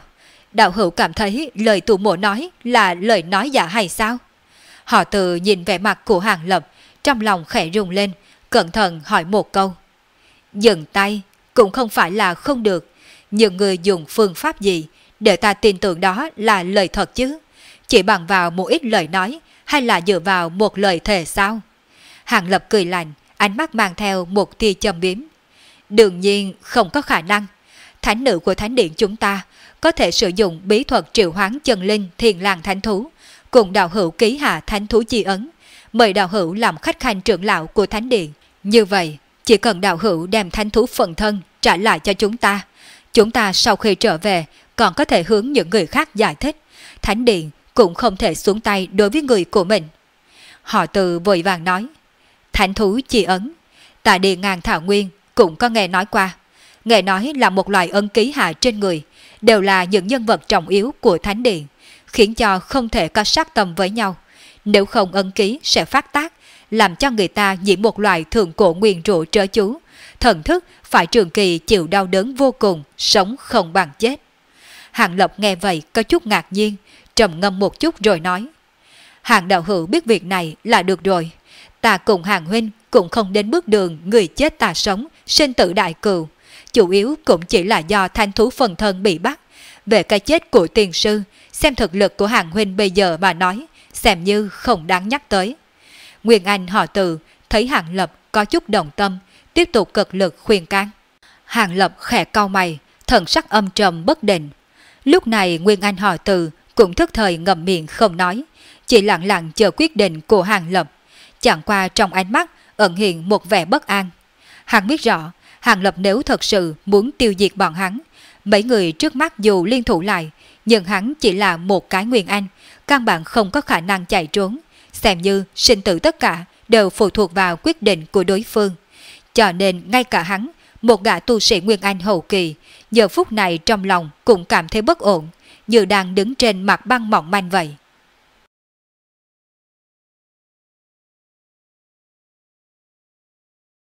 đạo hữu cảm thấy lời tù mộ nói là lời nói giả hay sao? Họ Từ nhìn vẻ mặt của Hàng Lập, trong lòng khẽ rung lên, cẩn thận hỏi một câu. Dừng tay cũng không phải là không được, nhưng người dùng phương pháp gì để ta tin tưởng đó là lời thật chứ? Chỉ bằng vào một ít lời nói hay là dựa vào một lời thề sao? Hàng Lập cười lạnh, ánh mắt mang theo một tia châm biếm. Đương nhiên không có khả năng. Thánh nữ của thánh điện chúng ta có thể sử dụng bí thuật triệu hoán chân linh thiền lang thánh thú, cùng đạo hữu ký hạ thánh thú chi ấn, mời đạo hữu làm khách khanh trưởng lão của thánh điện. Như vậy, chỉ cần đạo hữu đem thánh thú phần thân trả lại cho chúng ta sau khi trở về còn có thể hướng những người khác giải thích. Thánh điện cũng không thể xuống tay đối với người của mình. Họ Từ vội vàng nói. Thánh thú chi ấn, tại địa ngàn thảo nguyên cũng có nghe nói qua. Nghe nói là một loại ấn ký hạ trên người, đều là những nhân vật trọng yếu của thánh điện, khiến cho không thể có sát tâm với nhau. Nếu không ấn ký sẽ phát tác, làm cho người ta nhiễm một loại thượng cổ nguyền rủa trớ chú, thần thức phải trường kỳ chịu đau đớn vô cùng, sống không bằng chết. Hàng Lập nghe vậy có chút ngạc nhiên, trầm ngâm một chút rồi nói. Hàng đạo hữu biết việc này là được rồi. Ta cùng Hàng huynh cũng không đến bước đường người chết ta sống, sinh tử đại cừu. Chủ yếu cũng chỉ là do thanh thú phần thân bị bắt. Về cái chết của tiền sư, xem thực lực của Hàng huynh bây giờ mà nói, xem như không đáng nhắc tới. Nguyên Anh họ Từ thấy Hàng Lập có chút đồng tâm, tiếp tục cực lực khuyên can. Hàng Lập khẽ cau mày, thần sắc âm trầm bất định. Lúc này Nguyên Anh họ Từ cũng thức thời ngậm miệng không nói, chỉ lặng lặng chờ quyết định của Hàng Lập. Chẳng qua trong ánh mắt ẩn hiện một vẻ bất an. Hắn biết rõ, Hàng Lập nếu thật sự muốn tiêu diệt bọn hắn, mấy người trước mắt dù liên thủ lại, nhưng hắn chỉ là một cái Nguyên Anh, căn bản không có khả năng chạy trốn, xem như sinh tử tất cả đều phụ thuộc vào quyết định của đối phương. Cho nên ngay cả hắn, một gã tu sĩ Nguyên Anh hậu kỳ, giờ phút này trong lòng cũng cảm thấy bất ổn, như đang đứng trên mặt băng mỏng manh vậy.